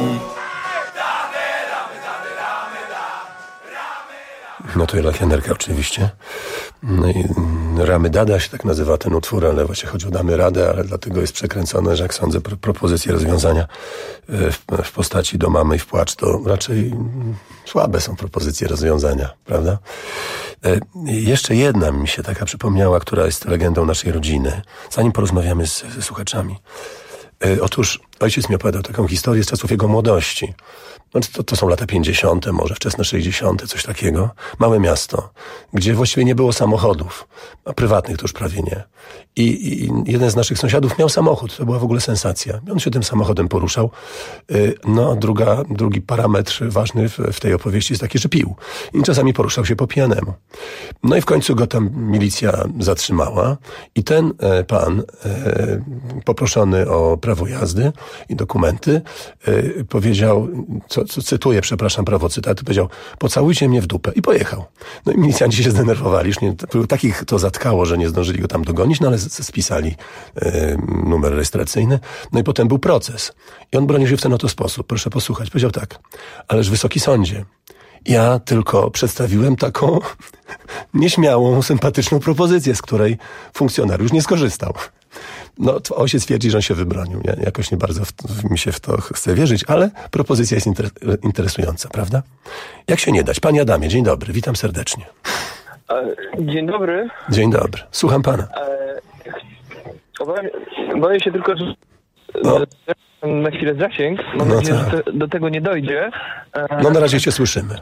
No to Ela Kianerka oczywiście. No i Ramy Dada się tak nazywa ten utwór, ale właśnie chodzi o Damy Radę, ale dlatego jest przekręcone, że jak sądzę, pro, propozycje rozwiązania w, w postaci do mamy i w płacz, to raczej słabe są propozycje rozwiązania, prawda? E, jeszcze jedna mi się taka przypomniała, która jest legendą naszej rodziny, zanim porozmawiamy z, ze słuchaczami. E, otóż ojciec mi opowiadał taką historię z czasów jego młodości. Znaczy to, to są lata pięćdziesiąte, może wczesne sześćdziesiąte, coś takiego. Małe miasto, gdzie właściwie nie było samochodów, a prywatnych to już prawie nie. I, I jeden z naszych sąsiadów miał samochód, to była w ogóle sensacja. I on się tym samochodem poruszał. No, druga, drugi parametr ważny w, w tej opowieści jest taki, że pił. I czasami poruszał się po pijanemu. No i w końcu go tam milicja zatrzymała i ten e, pan, e, poproszony o prawo jazdy, i dokumenty, yy, powiedział, co, co cytuję, przepraszam, prawo cytatu, powiedział, pocałujcie mnie w dupę i pojechał. No i milicjanci się zdenerwowali, już nie, takich to zatkało, że nie zdążyli go tam dogonić, no ale spisali yy, numer rejestracyjny, no i potem był proces. I on bronił się w ten oto sposób, proszę posłuchać, powiedział tak, ależ Wysoki Sądzie, ja tylko przedstawiłem taką nieśmiałą, sympatyczną propozycję, z której funkcjonariusz nie skorzystał. No, to ojciec twierdzi, że on się wybronił. Ja jakoś nie bardzo w, w, mi się w to chce wierzyć, ale propozycja jest inter, interesująca, prawda? Jak się nie dać? Panie Adamie, dzień dobry, witam serdecznie. Dzień dobry. Dzień dobry, słucham pana. Obawiam, boję się tylko, że no. na chwilę zasięg. Mam no nadzieję, tak. że to, do tego nie dojdzie. No na razie cię słyszymy.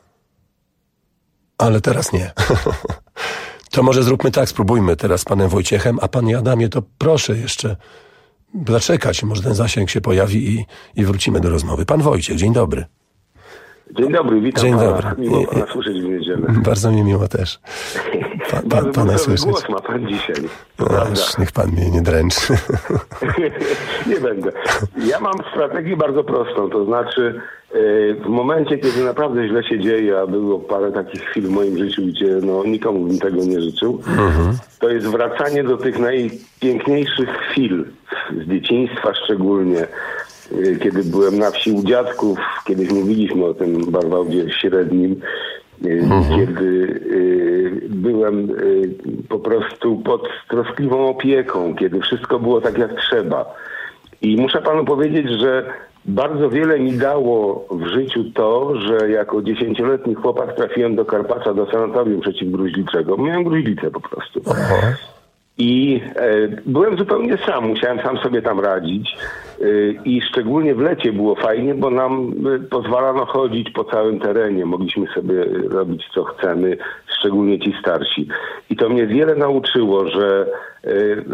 Ale teraz nie. To może zróbmy tak, spróbujmy teraz z panem Wojciechem, a panie Adamie, to proszę jeszcze zaczekać, może ten zasięg się pojawi i, i wrócimy do rozmowy. Pan Wojciech, dzień dobry. Dzień dobry, witam Dzień pana. dobry. Miło pana słyszeć w niedzielę. Bardzo mi miło też. Pa, pa, Bardzo pana słyszeć. głos ma pan dzisiaj. Aż niech pan mnie nie dręczy. Nie będę. Ja mam strategię bardzo prostą, to znaczy w momencie, kiedy naprawdę źle się dzieje, a było parę takich chwil w moim życiu, gdzie no, nikomu bym tego nie życzył, mhm. to jest wracanie do tych najpiękniejszych chwil, z dzieciństwa szczególnie, kiedy byłem na wsi u dziadków, kiedyś mówiliśmy o tym Barwałdzie Średnim, mhm. kiedy y, byłem y, po prostu pod troskliwą opieką, kiedy wszystko było tak jak trzeba. I muszę panu powiedzieć, że bardzo wiele mi dało w życiu to, że jako dziesięcioletni chłopak trafiłem do Karpacza, do sanatorium przeciwgruźliczego. Miałem gruźlicę po prostu. Aha. I e, byłem zupełnie sam, musiałem sam sobie tam radzić e, i szczególnie w lecie było fajnie, bo nam e, pozwalano chodzić po całym terenie, mogliśmy sobie robić co chcemy, szczególnie ci starsi. I to mnie wiele nauczyło, że e,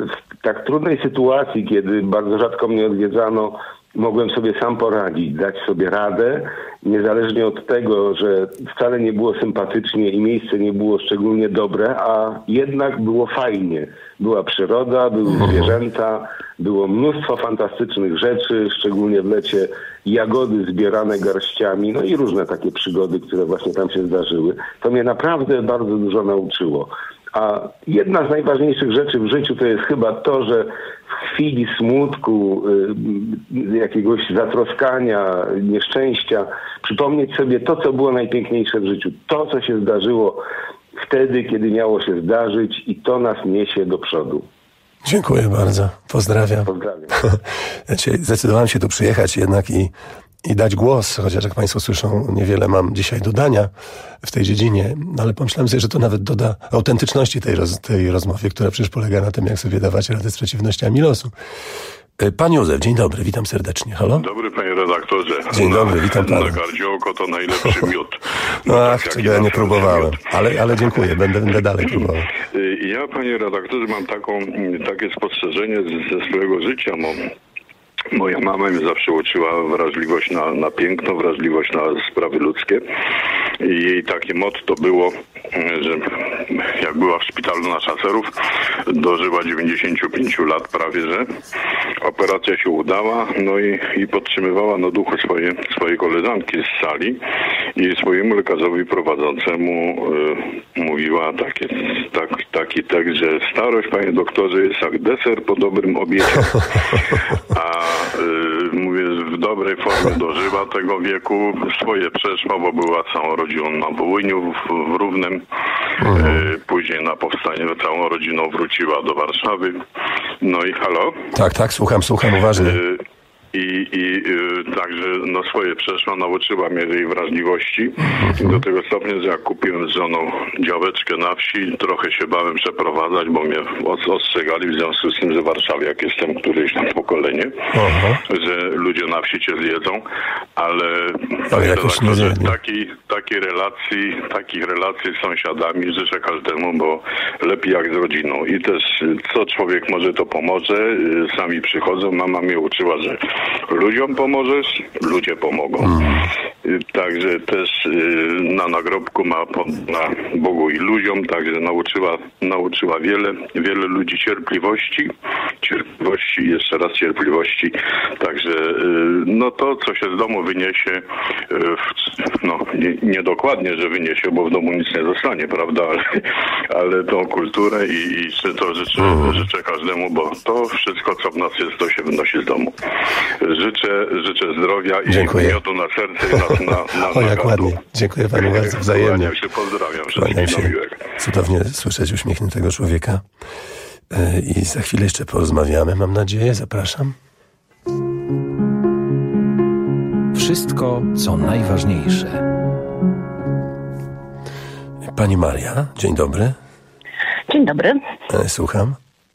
w tak trudnej sytuacji, kiedy bardzo rzadko mnie odwiedzano, mogłem sobie sam poradzić, dać sobie radę, niezależnie od tego, że wcale nie było sympatycznie i miejsce nie było szczególnie dobre, a jednak było fajnie. Była przyroda, były zwierzęta, było mnóstwo fantastycznych rzeczy, szczególnie w lecie jagody zbierane garściami, no i różne takie przygody, które właśnie tam się zdarzyły. To mnie naprawdę bardzo dużo nauczyło. A jedna z najważniejszych rzeczy w życiu to jest chyba to, że w chwili smutku, y, jakiegoś zatroskania, nieszczęścia, przypomnieć sobie to, co było najpiękniejsze w życiu. To, co się zdarzyło wtedy, kiedy miało się zdarzyć i to nas niesie do przodu. Dziękuję bardzo. Pozdrawiam. Pozdrawiam. Zdecydowałem się tu przyjechać jednak i i dać głos, chociaż jak państwo słyszą, niewiele mam dzisiaj dodania w tej dziedzinie, ale pomyślałem sobie, że to nawet doda autentyczności tej, roz, tej rozmowie, która przecież polega na tym, jak sobie dawać radę z przeciwnościami losu. Pan Józef, dzień dobry, witam serdecznie. Halo? Dobry panie redaktorze. Dzień dobry, witam pana. Na gardziołko to najlepszy miód. No Ach, tak, czego ja nie próbowałem, ale, ale dziękuję, będę, będę dalej próbował. Ja panie redaktorze mam taką, takie spostrzeżenie ze swojego życia. Mam Moja mama mnie zawsze uczyła wrażliwość na, na piękno, wrażliwość na sprawy ludzkie. I jej takie motto było, że jak była w szpitalu na Szaserów, dożyła dziewięćdziesięciu pięciu lat prawie, że operacja się udała, no i, i podtrzymywała na duchu swoje, swoje koleżanki z sali i swojemu lekarzowi prowadzącemu y, mówiła takie, tak, taki tekst, że starość, panie doktorze, jest jak deser po dobrym obiedzie. A y, mówię, w dobrej formie dożyła tego wieku, swoje przeszła, bo była całą rodziną na Wołyniu w, w Równem. Mhm. Y, później na powstanie całą rodziną wróciła do Warszawy. No i halo? Tak, tak, słucham, słucham uważnie. Y, I, i y, także no swoje przeszła, nauczyła mnie tej wrażliwości. Mhm. Do tego stopnia, że jak kupiłem z żoną działeczkę na wsi, trochę się bałem przeprowadzać, bo mnie ostrzegali w związku z tym, że w Warszawie, jak jestem któreś tam pokolenie, Aha. że ludzie na wsi cię zjedzą, ale, ale jakoś nie że taki, takiej relacji, takich relacji z sąsiadami życzę każdemu, bo lepiej jak z rodziną. I też co człowiek może, to pomoże. Sami przychodzą. Mama mnie uczyła, że ludziom pomożesz, ludzie pomogą. Mm. Także też na nagrobku ma na Bogu i ludziom, także nauczyła, nauczyła wiele, wiele ludzi cierpliwości, cierpliwości, jeszcze raz cierpliwości. Także no to, co się z domu wyniesie, no nie, niedokładnie, że wyniesie, bo w domu nic nie zostanie, prawda, ale, ale tą kulturę i, i to życzę, mm. życzę każdemu, bo to wszystko, co w nas jest, to się wynosi z domu. Życzę, życzę zdrowia i Dziękuję. miodu na serce i na, na, na O, jak ładnie. Dziękuję panu bardzo wzajemnie. Kłaniam się, pozdrawiam Kłaniam wszystkich, się. na miłego. Cudownie słyszeć uśmiechniętego człowieka. I za chwilę jeszcze porozmawiamy, mam nadzieję. Zapraszam. Wszystko, co najważniejsze. Pani Maria, dzień dobry. Dzień dobry. Słucham.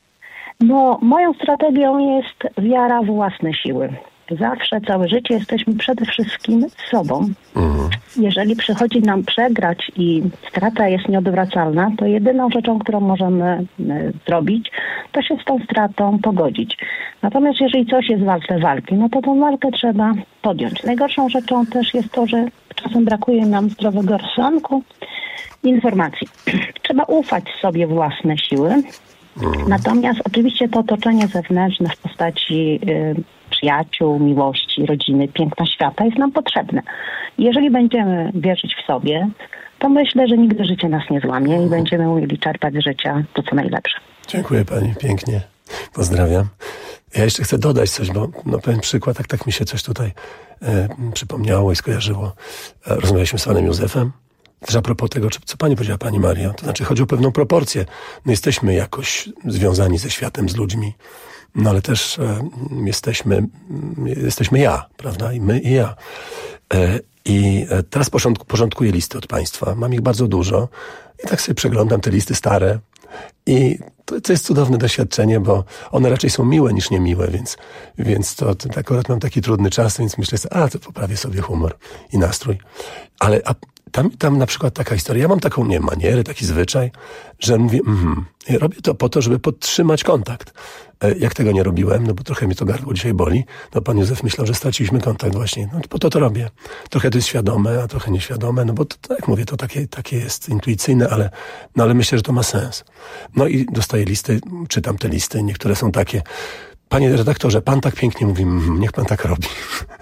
No, moją strategią jest wiara w własne siły. Zawsze, całe życie jesteśmy przede wszystkim sobą. Mhm. Jeżeli przychodzi nam przegrać i strata jest nieodwracalna, to jedyną rzeczą, którą możemy y, zrobić, to się z tą stratą pogodzić. Natomiast jeżeli coś jest warte walki, no to tą walkę trzeba podjąć. Najgorszą rzeczą też jest to, że czasem brakuje nam zdrowego rozsądku, informacji. Trzeba ufać sobie własne siły. Mhm. Natomiast oczywiście to otoczenie zewnętrzne w postaci y, przyjaciół, miłości, rodziny, piękna świata jest nam potrzebne. Jeżeli będziemy wierzyć w sobie, to myślę, że nigdy życie nas nie złamie i będziemy umieli czerpać z życia to, co najlepsze. Dziękuję pani, pięknie. Pozdrawiam. Ja jeszcze chcę dodać coś, bo no, pewien przykład, tak, tak mi się coś tutaj e, przypomniało i skojarzyło. E, rozmawialiśmy z panem Józefem. Też a propos tego, co pani powiedziała, pani Mario, to znaczy chodzi o pewną proporcję. No jesteśmy jakoś związani ze światem, z ludźmi, no ale też e, jesteśmy, jesteśmy ja, prawda? I my, i ja. E, I teraz porządku, porządkuję listy od państwa. Mam ich bardzo dużo i tak sobie przeglądam te listy stare i to, to jest cudowne doświadczenie, bo one raczej są miłe niż niemiłe, więc, więc to, to akurat mam taki trudny czas, więc myślę sobie, a to poprawię sobie humor i nastrój. Ale a, Tam, tam na przykład taka historia, ja mam taką, nie manierę, taki zwyczaj, że mówię, mm, robię to po to, żeby podtrzymać kontakt. E, jak tego nie robiłem, no bo trochę mi to gardło dzisiaj boli, no pan Józef myślał, że straciliśmy kontakt właśnie. No to po to to robię. Trochę to jest świadome, a trochę nieświadome, no bo to, tak jak mówię, to takie, takie jest intuicyjne, ale, no ale myślę, że to ma sens. No i dostaję listy, czytam te listy, niektóre są takie, panie redaktorze, pan tak pięknie mówi, mm, niech pan tak robi.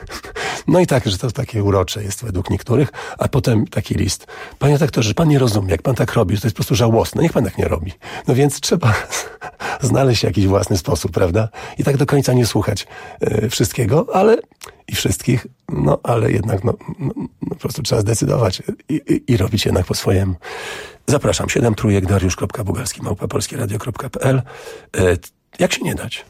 No i tak, że to takie urocze jest według niektórych, a potem taki list. Panie redaktorze, pan nie rozumie, jak pan tak robi, że to jest po prostu żałosne, niech pan tak nie robi. No więc trzeba znaleźć jakiś własny sposób, prawda? I tak do końca nie słuchać y, wszystkiego, ale i wszystkich, no ale jednak no, no, no po prostu trzeba zdecydować i, i, i robić jednak po swojemu. Zapraszam, siedem trójek, dariusz kropka bugalski, małpa polskie radio kropka p l. Y, jak się nie dać?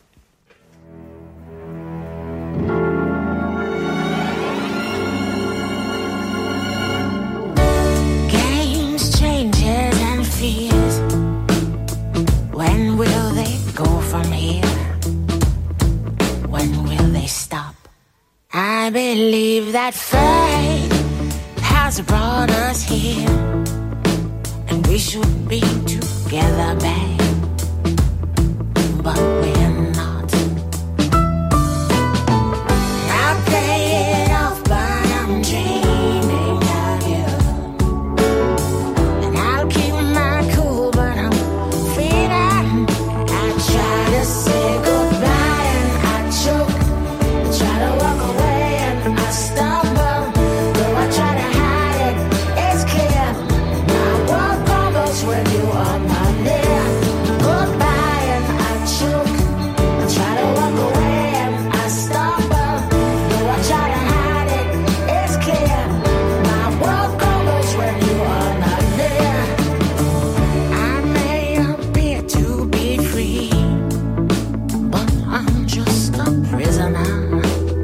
When will they go from here? When will they stop? I believe that fate has brought us here, and we should be together, babe, but we're not. I play it off, but I'm dreaming of you, and I'll keep my cool, but I'm feeling. I try to say goodbye and I choke, I try to walk away and I stumble, though I try to hide it, it's clear, my world crumbles when you are not near. Goodbye and I choke, I try to walk away and I stumble, though I try to hide it, it's clear, my world crumbles when you are not near. I may appear to be free, but I'm just a prisoner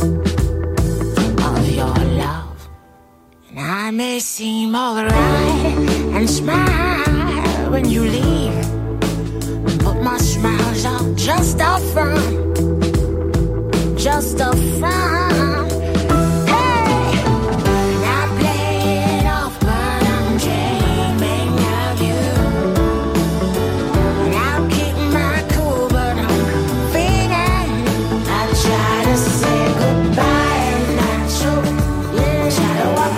of your love. And I may seem alright and smile when you leave, but my smiles are just a front, just a front. Hey, and I play it off, but I'm dreaming of you, and I'll keep my cool, but I'm feeling. I try to say goodbye and I choke, yeah, try to walk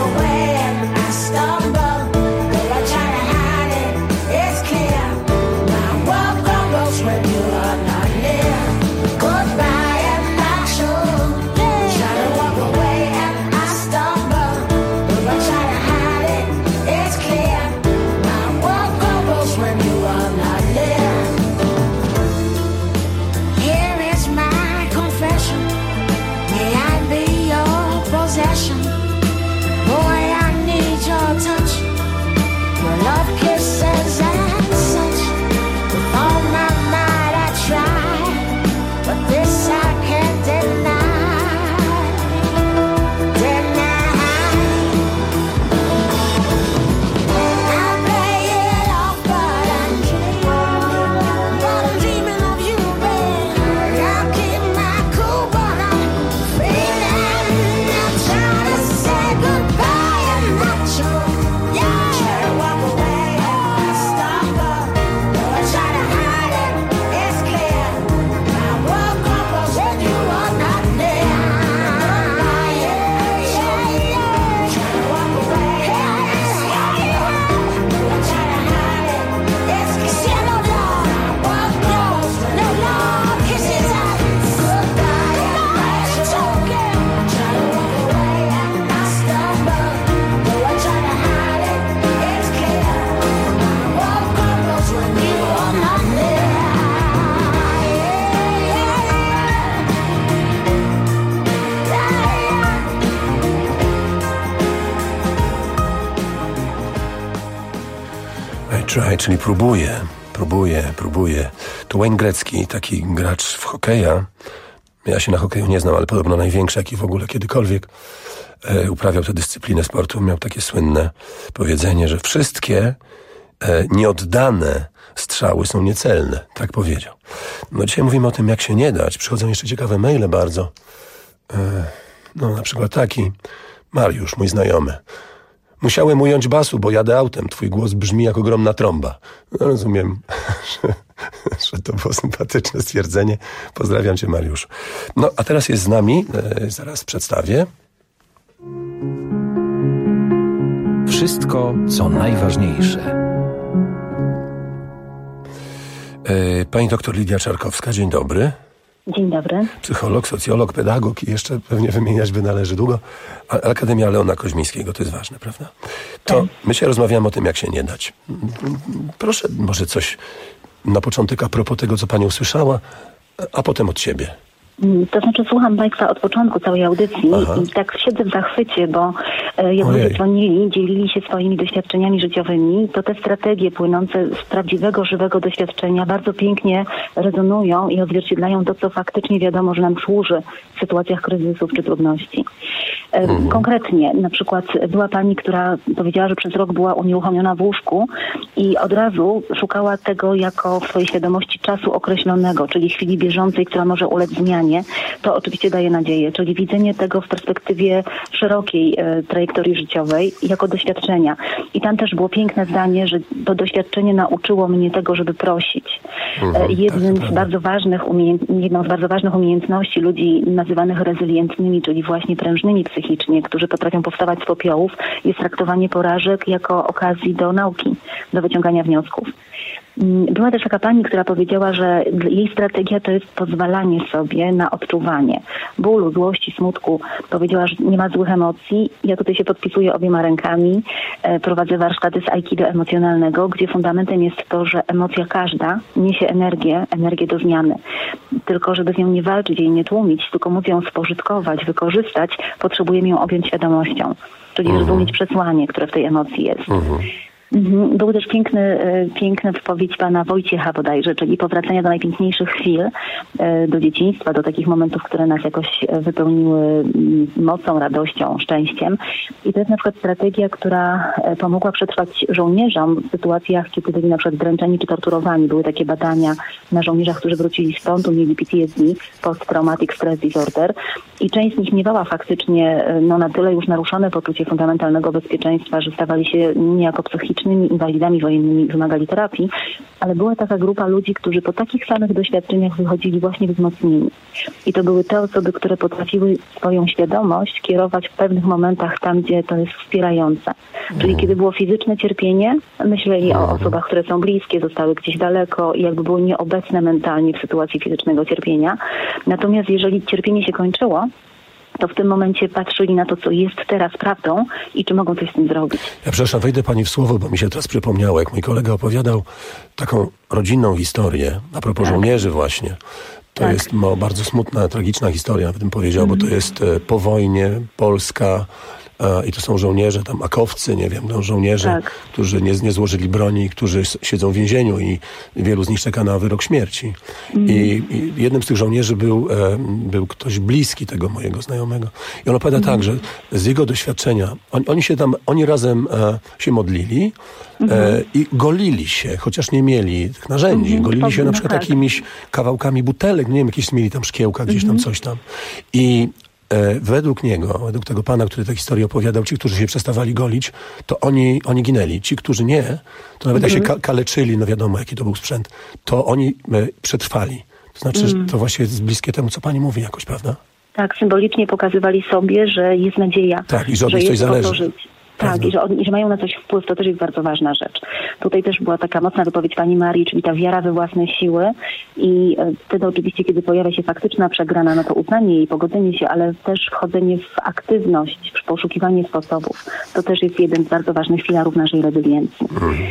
try, czyli próbuję, próbuję, próbuję. To Wayne Gretzky, taki gracz w hokeja. Ja się na hokeju nie znam, ale podobno największy, jaki w ogóle kiedykolwiek e, uprawiał tę dyscyplinę sportu. Miał takie słynne powiedzenie, że wszystkie e, nieoddane strzały są niecelne. Tak powiedział. No dzisiaj mówimy o tym, jak się nie dać. Przychodzą jeszcze ciekawe maile bardzo. E, no na przykład taki. Mariusz, mój znajomy. Musiałem ująć basu, bo jadę autem. Twój głos brzmi jak ogromna trąba. No, rozumiem, że, że to było sympatyczne stwierdzenie. Pozdrawiam cię, Mariusz. No, a teraz jest z nami, e, zaraz przedstawię. Wszystko, co najważniejsze. E, pani doktor Lidia Czarkowska, dzień dobry. Dzień dobry. Psycholog, socjolog, pedagog i jeszcze pewnie wymieniać by należy długo. A Akademia Leona Koźmińskiego, to jest ważne, prawda? To tak. My się rozmawiamy o tym, jak się nie dać. Proszę może coś na początek a propos tego, co pani usłyszała, a potem od siebie. To znaczy słucham Państwa od początku całej audycji Aha. i tak siedzę w zachwycie, bo e, jak ludzie dzwonili, dzielili się swoimi doświadczeniami życiowymi, to te strategie płynące z prawdziwego, żywego doświadczenia bardzo pięknie rezonują i odzwierciedlają to, co faktycznie wiadomo, że nam służy w sytuacjach kryzysów czy trudności. E, mhm. Konkretnie, na przykład była pani, która powiedziała, że przez rok była unieruchomiona w łóżku i od razu szukała tego jako w swojej świadomości czasu określonego, czyli chwili bieżącej, która może ulec zmianie. To oczywiście daje nadzieję, czyli widzenie tego w perspektywie szerokiej e, trajektorii życiowej jako doświadczenia. I tam też było piękne zdanie, że to doświadczenie nauczyło mnie tego, żeby prosić. Mhm, e, jednym tak, z bardzo ważnych umiejęt- jedną z bardzo ważnych umiejętności ludzi nazywanych rezylientnymi, czyli właśnie prężnymi psychicznie, którzy potrafią powstawać z popiołów, jest traktowanie porażek jako okazji do nauki, do wyciągania wniosków. Była też taka pani, która powiedziała, że jej strategia to jest pozwalanie sobie na odczuwanie bólu, złości, smutku. Powiedziała, że nie ma złych emocji. Ja tutaj się podpisuję obiema rękami. Prowadzę warsztaty z aikido emocjonalnego, gdzie fundamentem jest to, że emocja każda niesie energię, energię do zmiany. Tylko żeby z nią nie walczyć, jej nie tłumić, tylko móc ją spożytkować, wykorzystać, potrzebujemy ją objąć świadomością. Czyli uh-huh. zrozumieć przesłanie, które w tej emocji jest. Uh-huh. Mhm. Był też piękny, piękna wypowiedź pana Wojciecha bodajże, czyli powracania do najpiękniejszych chwil, do dzieciństwa, do takich momentów, które nas jakoś wypełniły mocą, radością, szczęściem. I to jest na przykład strategia, która pomogła przetrwać żołnierzom w sytuacjach, kiedy byli na przykład dręczeni czy torturowani. Były takie badania na żołnierzach, którzy wrócili z frontu, mieli P T S D, Post-Traumatic Stress Disorder. I część z nich miewała faktycznie no, na tyle już naruszone poczucie fundamentalnego bezpieczeństwa, że stawali się niejako psychicznie inwalidami wojennymi, wymagali terapii, ale była taka grupa ludzi, którzy po takich samych doświadczeniach wychodzili właśnie wzmocnieni. I to były te osoby, które potrafiły swoją świadomość kierować w pewnych momentach tam, gdzie to jest wspierające. Czyli kiedy było fizyczne cierpienie, myśleli o osobach, które są bliskie, zostały gdzieś daleko i jakby były nieobecne mentalnie w sytuacji fizycznego cierpienia. Natomiast jeżeli cierpienie się kończyło, to w tym momencie patrzyli na to, co jest teraz prawdą i czy mogą coś z tym zrobić. Ja przepraszam, wejdę pani w słowo, bo mi się teraz przypomniało, jak mój kolega opowiadał taką rodzinną historię, a propos tak. żołnierzy właśnie. To tak. jest no, bardzo smutna, tragiczna historia, bym powiedział, mm. bo to jest e, po wojnie Polska e, i to są żołnierze, tam akowcy, nie wiem, no, żołnierze, tak. którzy nie, nie złożyli broni, którzy siedzą w więzieniu i wielu z nich czeka na wyrok śmierci. Mm. I, I jednym z tych żołnierzy był, e, był ktoś bliski tego mojego znajomego. I on opowiada mm. tak, że z jego doświadczenia, on, oni się tam, oni razem e, się modlili, E, i golili się, chociaż nie mieli tych narzędzi. Mm-hmm. Golili się na przykład tak. jakimiś kawałkami butelek, nie wiem, jakieś mieli tam szkiełka, gdzieś mm-hmm. tam coś tam. I e, według niego, według tego pana, który tę historię opowiadał, ci, którzy się przestawali golić, to oni, oni ginęli. Ci, którzy nie, to nawet mm-hmm. jak się ka- kaleczyli, no wiadomo, jaki to był sprzęt, to oni e, przetrwali. To znaczy, mm. że to właśnie jest bliskie temu, co pani mówi jakoś, prawda? Tak, symbolicznie pokazywali sobie, że jest nadzieja. Tak, i że od nich coś zależy. Tak, i że, on, i że mają na coś wpływ, to też jest bardzo ważna rzecz. Tutaj też była taka mocna wypowiedź pani Marii, czyli ta wiara we własne siły i wtedy oczywiście, kiedy pojawia się faktyczna przegrana, no to uznanie jej, pogodzenie się, ale też wchodzenie w aktywność, w poszukiwanie sposobów. To też jest jeden z bardzo ważnych filarów naszej rezyliencji. Mhm.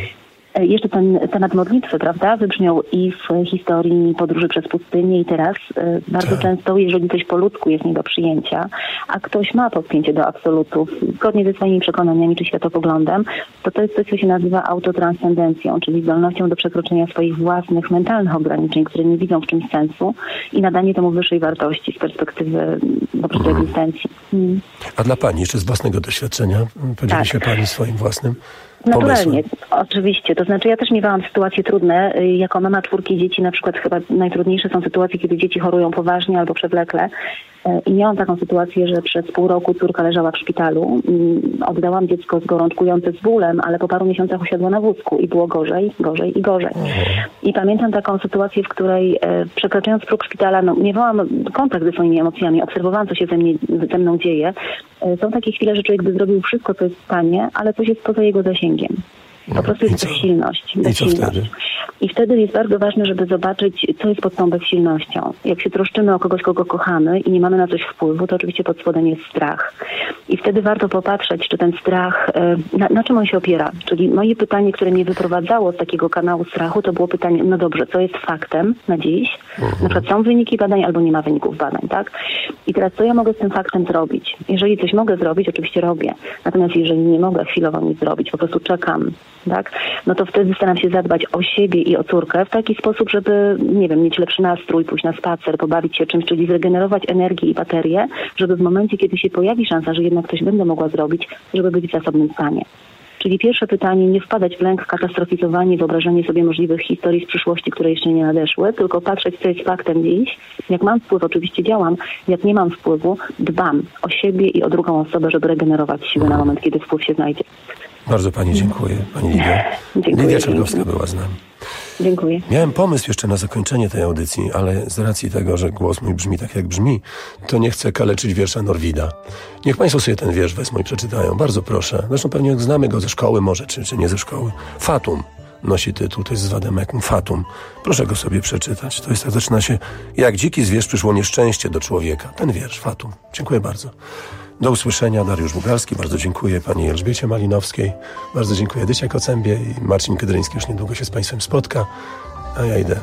E, Jeszcze ten temat modlitwy, prawda, wybrzmiał i w historii podróży przez pustynię i teraz e, bardzo Tak. często, jeżeli coś po ludzku jest nie do przyjęcia, a ktoś ma podpięcie do absolutów, zgodnie ze swoimi przekonaniami czy światopoglądem, to to jest coś, co się nazywa autotranscendencją, czyli zdolnością do przekroczenia swoich własnych mentalnych ograniczeń, które nie widzą w czymś sensu i nadanie temu wyższej wartości z perspektywy po prostu Mhm. egzystencji. Mm. A dla pani, jeszcze z własnego doświadczenia, podzieli Tak. się pani swoim własnym Naturalnie, pomysłem? oczywiście. To znaczy ja też miewałam sytuacje trudne. Y, Jako mama czwórki dzieci na przykład chyba najtrudniejsze są sytuacje, kiedy dzieci chorują poważnie albo przewlekle. Y, I miałam taką sytuację, że przez pół roku córka leżała w szpitalu. Y, Oddałam dziecko z gorączkujące z bólem, ale po paru miesiącach usiadła na wózku i było gorzej, gorzej i gorzej. I pamiętam taką sytuację, w której e, przekraczając próg szpitala, no, miewałam kontakt ze swoimi emocjami, obserwowałam, co się ze, mnie, ze mną dzieje. E, są takie chwile, że człowiek by zrobił wszystko, co jest w stanie, ale coś jest poza jego zasięgiem. Po prostu jest bezsilność. I co bezsilność. wtedy? I wtedy jest bardzo ważne, żeby zobaczyć, co jest pod tą bezsilnością. Jak się troszczymy o kogoś, kogo kochamy i nie mamy na coś wpływu, to oczywiście pod spodem jest strach. I wtedy warto popatrzeć, czy ten strach, e, na, na czym on się opiera. Czyli moje pytanie, które mnie wyprowadzało z takiego kanału strachu, to było pytanie, no dobrze, co jest faktem na dziś? Na przykład są wyniki badań albo nie ma wyników badań, tak? I teraz co ja mogę z tym faktem zrobić? Jeżeli coś mogę zrobić, oczywiście robię. Natomiast jeżeli nie mogę chwilowo nic zrobić, po prostu czekam, tak? No to wtedy staram się zadbać o siebie i o córkę w taki sposób, żeby, nie wiem, mieć lepszy nastrój, pójść na spacer, pobawić się czymś, czyli zregenerować energię i baterię, żeby w momencie, kiedy się pojawi szansa, że jednak coś będę mogła zrobić, żeby być w zasobnym stanie. Czyli pierwsze pytanie, nie wpadać w lęk, katastrofizowanie, wyobrażanie sobie możliwych historii z przyszłości, które jeszcze nie nadeszły, tylko patrzeć, co jest faktem dziś. Jak mam wpływ, oczywiście działam. Jak nie mam wpływu, dbam o siebie i o drugą osobę, żeby regenerować siły na moment, kiedy wpływ się znajdzie. Bardzo pani dziękuję. Pani Lidia. Dziękuję. Lidia Czergowska była z nami. Dziękuję. Miałem pomysł jeszcze na zakończenie tej audycji, ale z racji tego, że głos mój brzmi tak jak brzmi, to nie chcę kaleczyć wiersza Norwida. Niech państwo sobie ten wiersz wezmą i przeczytają. Bardzo proszę. Zresztą pewnie znamy go ze szkoły może, czy, czy nie ze szkoły. Fatum nosi tytuł, to jest z Wademekum. Fatum. Proszę go sobie przeczytać. To jest, tak zaczyna się, jak dziki zwierz przyszło nieszczęście do człowieka. Ten wiersz, Fatum. Dziękuję bardzo. Do usłyszenia. Dariusz Bugalski. Bardzo dziękuję pani Elżbiecie Malinowskiej. Bardzo dziękuję Edycie Kocębie i Marcin Kydryński już niedługo się z państwem spotka. A ja idę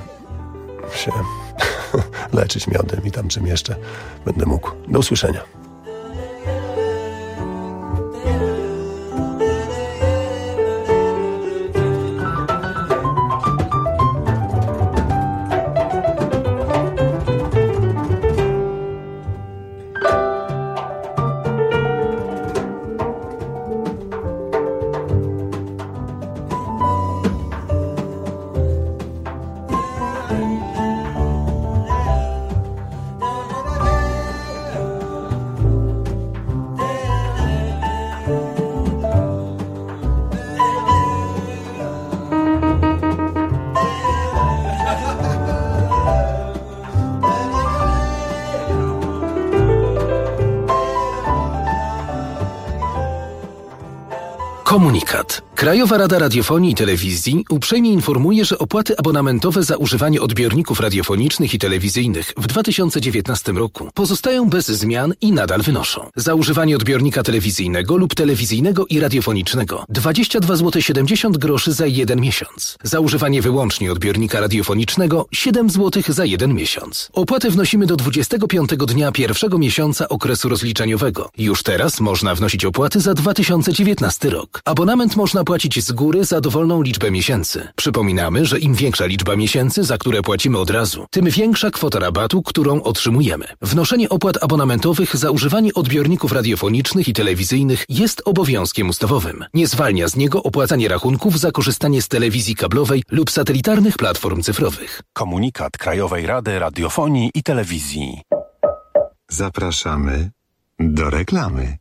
się leczyć miodem i tam czym jeszcze będę mógł. Do usłyszenia. Komunikat. Krajowa Rada Radiofonii i Telewizji uprzejmie informuje, że opłaty abonamentowe za używanie odbiorników radiofonicznych i telewizyjnych w dwa tysiące dziewiętnastym roku pozostają bez zmian i nadal wynoszą. Za używanie odbiornika telewizyjnego lub telewizyjnego i radiofonicznego dwadzieścia dwa złote siedemdziesiąt groszy za jeden miesiąc. Za używanie wyłącznie odbiornika radiofonicznego siedem złotych za jeden miesiąc. Opłatę wnosimy do dwudziestego piątego dnia pierwszego miesiąca okresu rozliczeniowego. Już teraz można wnosić opłaty za dwa tysiące dziewiętnasty rok. Abonament można płacić z góry za dowolną liczbę miesięcy. Przypominamy, że im większa liczba miesięcy, za które płacimy od razu, tym większa kwota rabatu, którą otrzymujemy. Wnoszenie opłat abonamentowych za używanie odbiorników radiofonicznych i telewizyjnych jest obowiązkiem ustawowym. Nie zwalnia z niego opłacanie rachunków za korzystanie z telewizji kablowej lub satelitarnych platform cyfrowych. Komunikat Krajowej Rady Radiofonii i Telewizji. Zapraszamy do reklamy.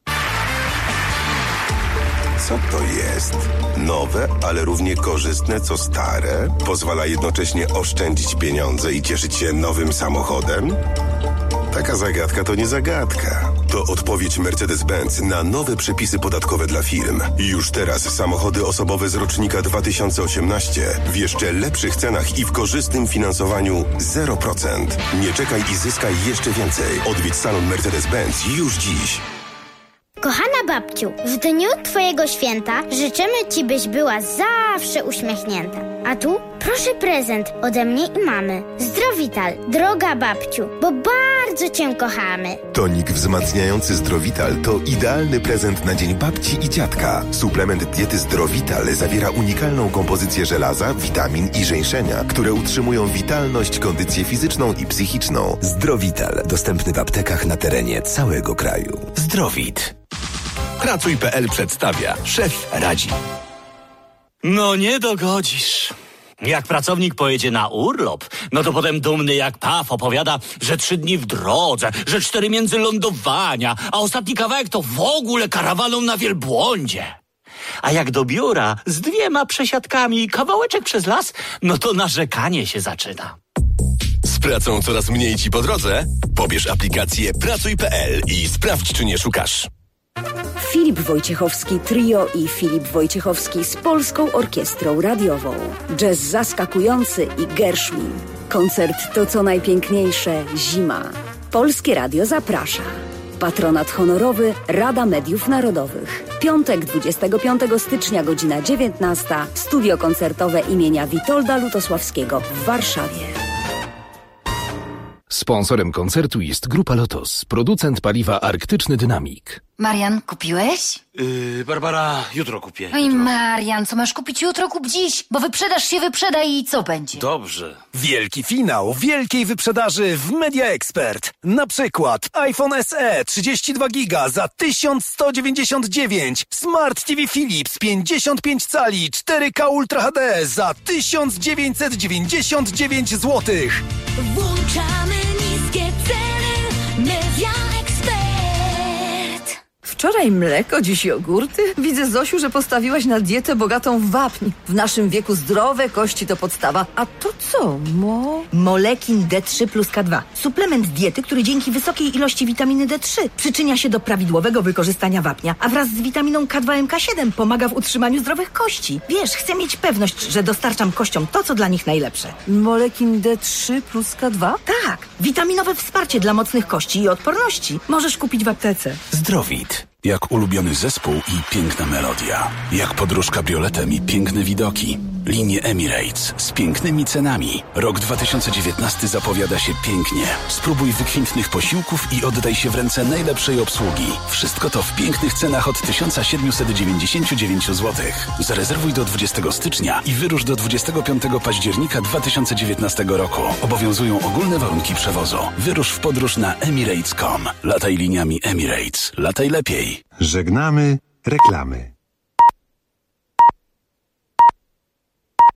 Co to jest? Nowe, ale równie korzystne co stare? Pozwala jednocześnie oszczędzić pieniądze i cieszyć się nowym samochodem? Taka zagadka to nie zagadka. To odpowiedź Mercedes-Benz na nowe przepisy podatkowe dla firm. Już teraz samochody osobowe z rocznika dwa tysiące osiemnastego w jeszcze lepszych cenach i w korzystnym finansowaniu zero procent. Nie czekaj i zyskaj jeszcze więcej. Odwiedź salon Mercedes-Benz już dziś. Kochana babciu, w dniu twojego święta życzymy ci, byś była zawsze uśmiechnięta. A tu proszę prezent ode mnie i mamy. Zdrowital, droga babciu, bo bardzo cię kochamy. Tonik wzmacniający Zdrowital to idealny prezent na dzień babci i dziadka. Suplement diety Zdrowital zawiera unikalną kompozycję żelaza, witamin i żeńszenia, które utrzymują witalność, kondycję fizyczną i psychiczną. Zdrowital, dostępny w aptekach na terenie całego kraju. Zdrowit. Pracuj kropka p l przedstawia. Szef radzi. No nie dogodzisz. Jak pracownik pojedzie na urlop, no to potem dumny jak paw opowiada, że trzy dni w drodze, że cztery między lądowania, a ostatni kawałek to w ogóle karawaną na wielbłądzie. A jak do biura z dwiema przesiadkami i kawałeczek przez las, no to narzekanie się zaczyna. Z pracą coraz mniej ci po drodze? Pobierz aplikację pracuj kropka p l i sprawdź, czy nie szukasz. Filip Wojciechowski Trio i Filip Wojciechowski z Polską Orkiestrą Radiową. Jazz zaskakujący i Gershwin. Koncert to co najpiękniejsze zima. Polskie Radio zaprasza. Patronat honorowy Rada Mediów Narodowych. Piątek dwudziestego piątego stycznia, godzina dziewiętnasta. Studio koncertowe imienia Witolda Lutosławskiego w Warszawie. Sponsorem koncertu jest Grupa Lotos, producent paliwa Arktyczny Dynamik. Marian, kupiłeś? Yy, Barbara, jutro kupię. Oj, Marian, co masz kupić jutro, kup dziś, bo wyprzedaż się wyprzeda i co będzie? Dobrze. Wielki finał wielkiej wyprzedaży w Media Expert. Na przykład iPhone S E trzydzieści dwa giga za tysiąc sto dziewięćdziesiąt dziewięć, Smart T V Philips pięćdziesiąt pięć cali cztery K Ultra H D za tysiąc dziewięćset dziewięćdziesiąt dziewięć złotych. Włączamy niskie ceny. Media Expert. Wczoraj mleko, dziś jogurty. Widzę, Zosiu, że postawiłaś na dietę bogatą w wapń. W naszym wieku zdrowe kości to podstawa. A to co, mo? Molekin D trzy plus K dwa. Suplement diety, który dzięki wysokiej ilości witaminy D trzy przyczynia się do prawidłowego wykorzystania wapnia, a wraz z witaminą K dwa M K siedem pomaga w utrzymaniu zdrowych kości. Wiesz, chcę mieć pewność, że dostarczam kościom to, co dla nich najlepsze. Molekin D trzy plus K dwa? Tak, witaminowe wsparcie dla mocnych kości i odporności. Możesz kupić w aptece. Zdrowit. Jak ulubiony zespół i piękna melodia. Jak podróż kabrioletem i piękne widoki. Linie Emirates z pięknymi cenami. Rok dwa tysiące dziewiętnasty zapowiada się pięknie. Spróbuj wykwintnych posiłków i oddaj się w ręce najlepszej obsługi. Wszystko to w pięknych cenach od tysiąc siedemset dziewięćdziesiąt dziewięć złotych. Zarezerwuj do dwudziestego stycznia i wyrusz do dwudziestego piątego października dwa tysiące dziewiętnastego roku. Obowiązują ogólne warunki przewozu. Wyrusz w podróż na emirates kropka com. Lataj liniami Emirates. Lataj lepiej. Żegnamy reklamy.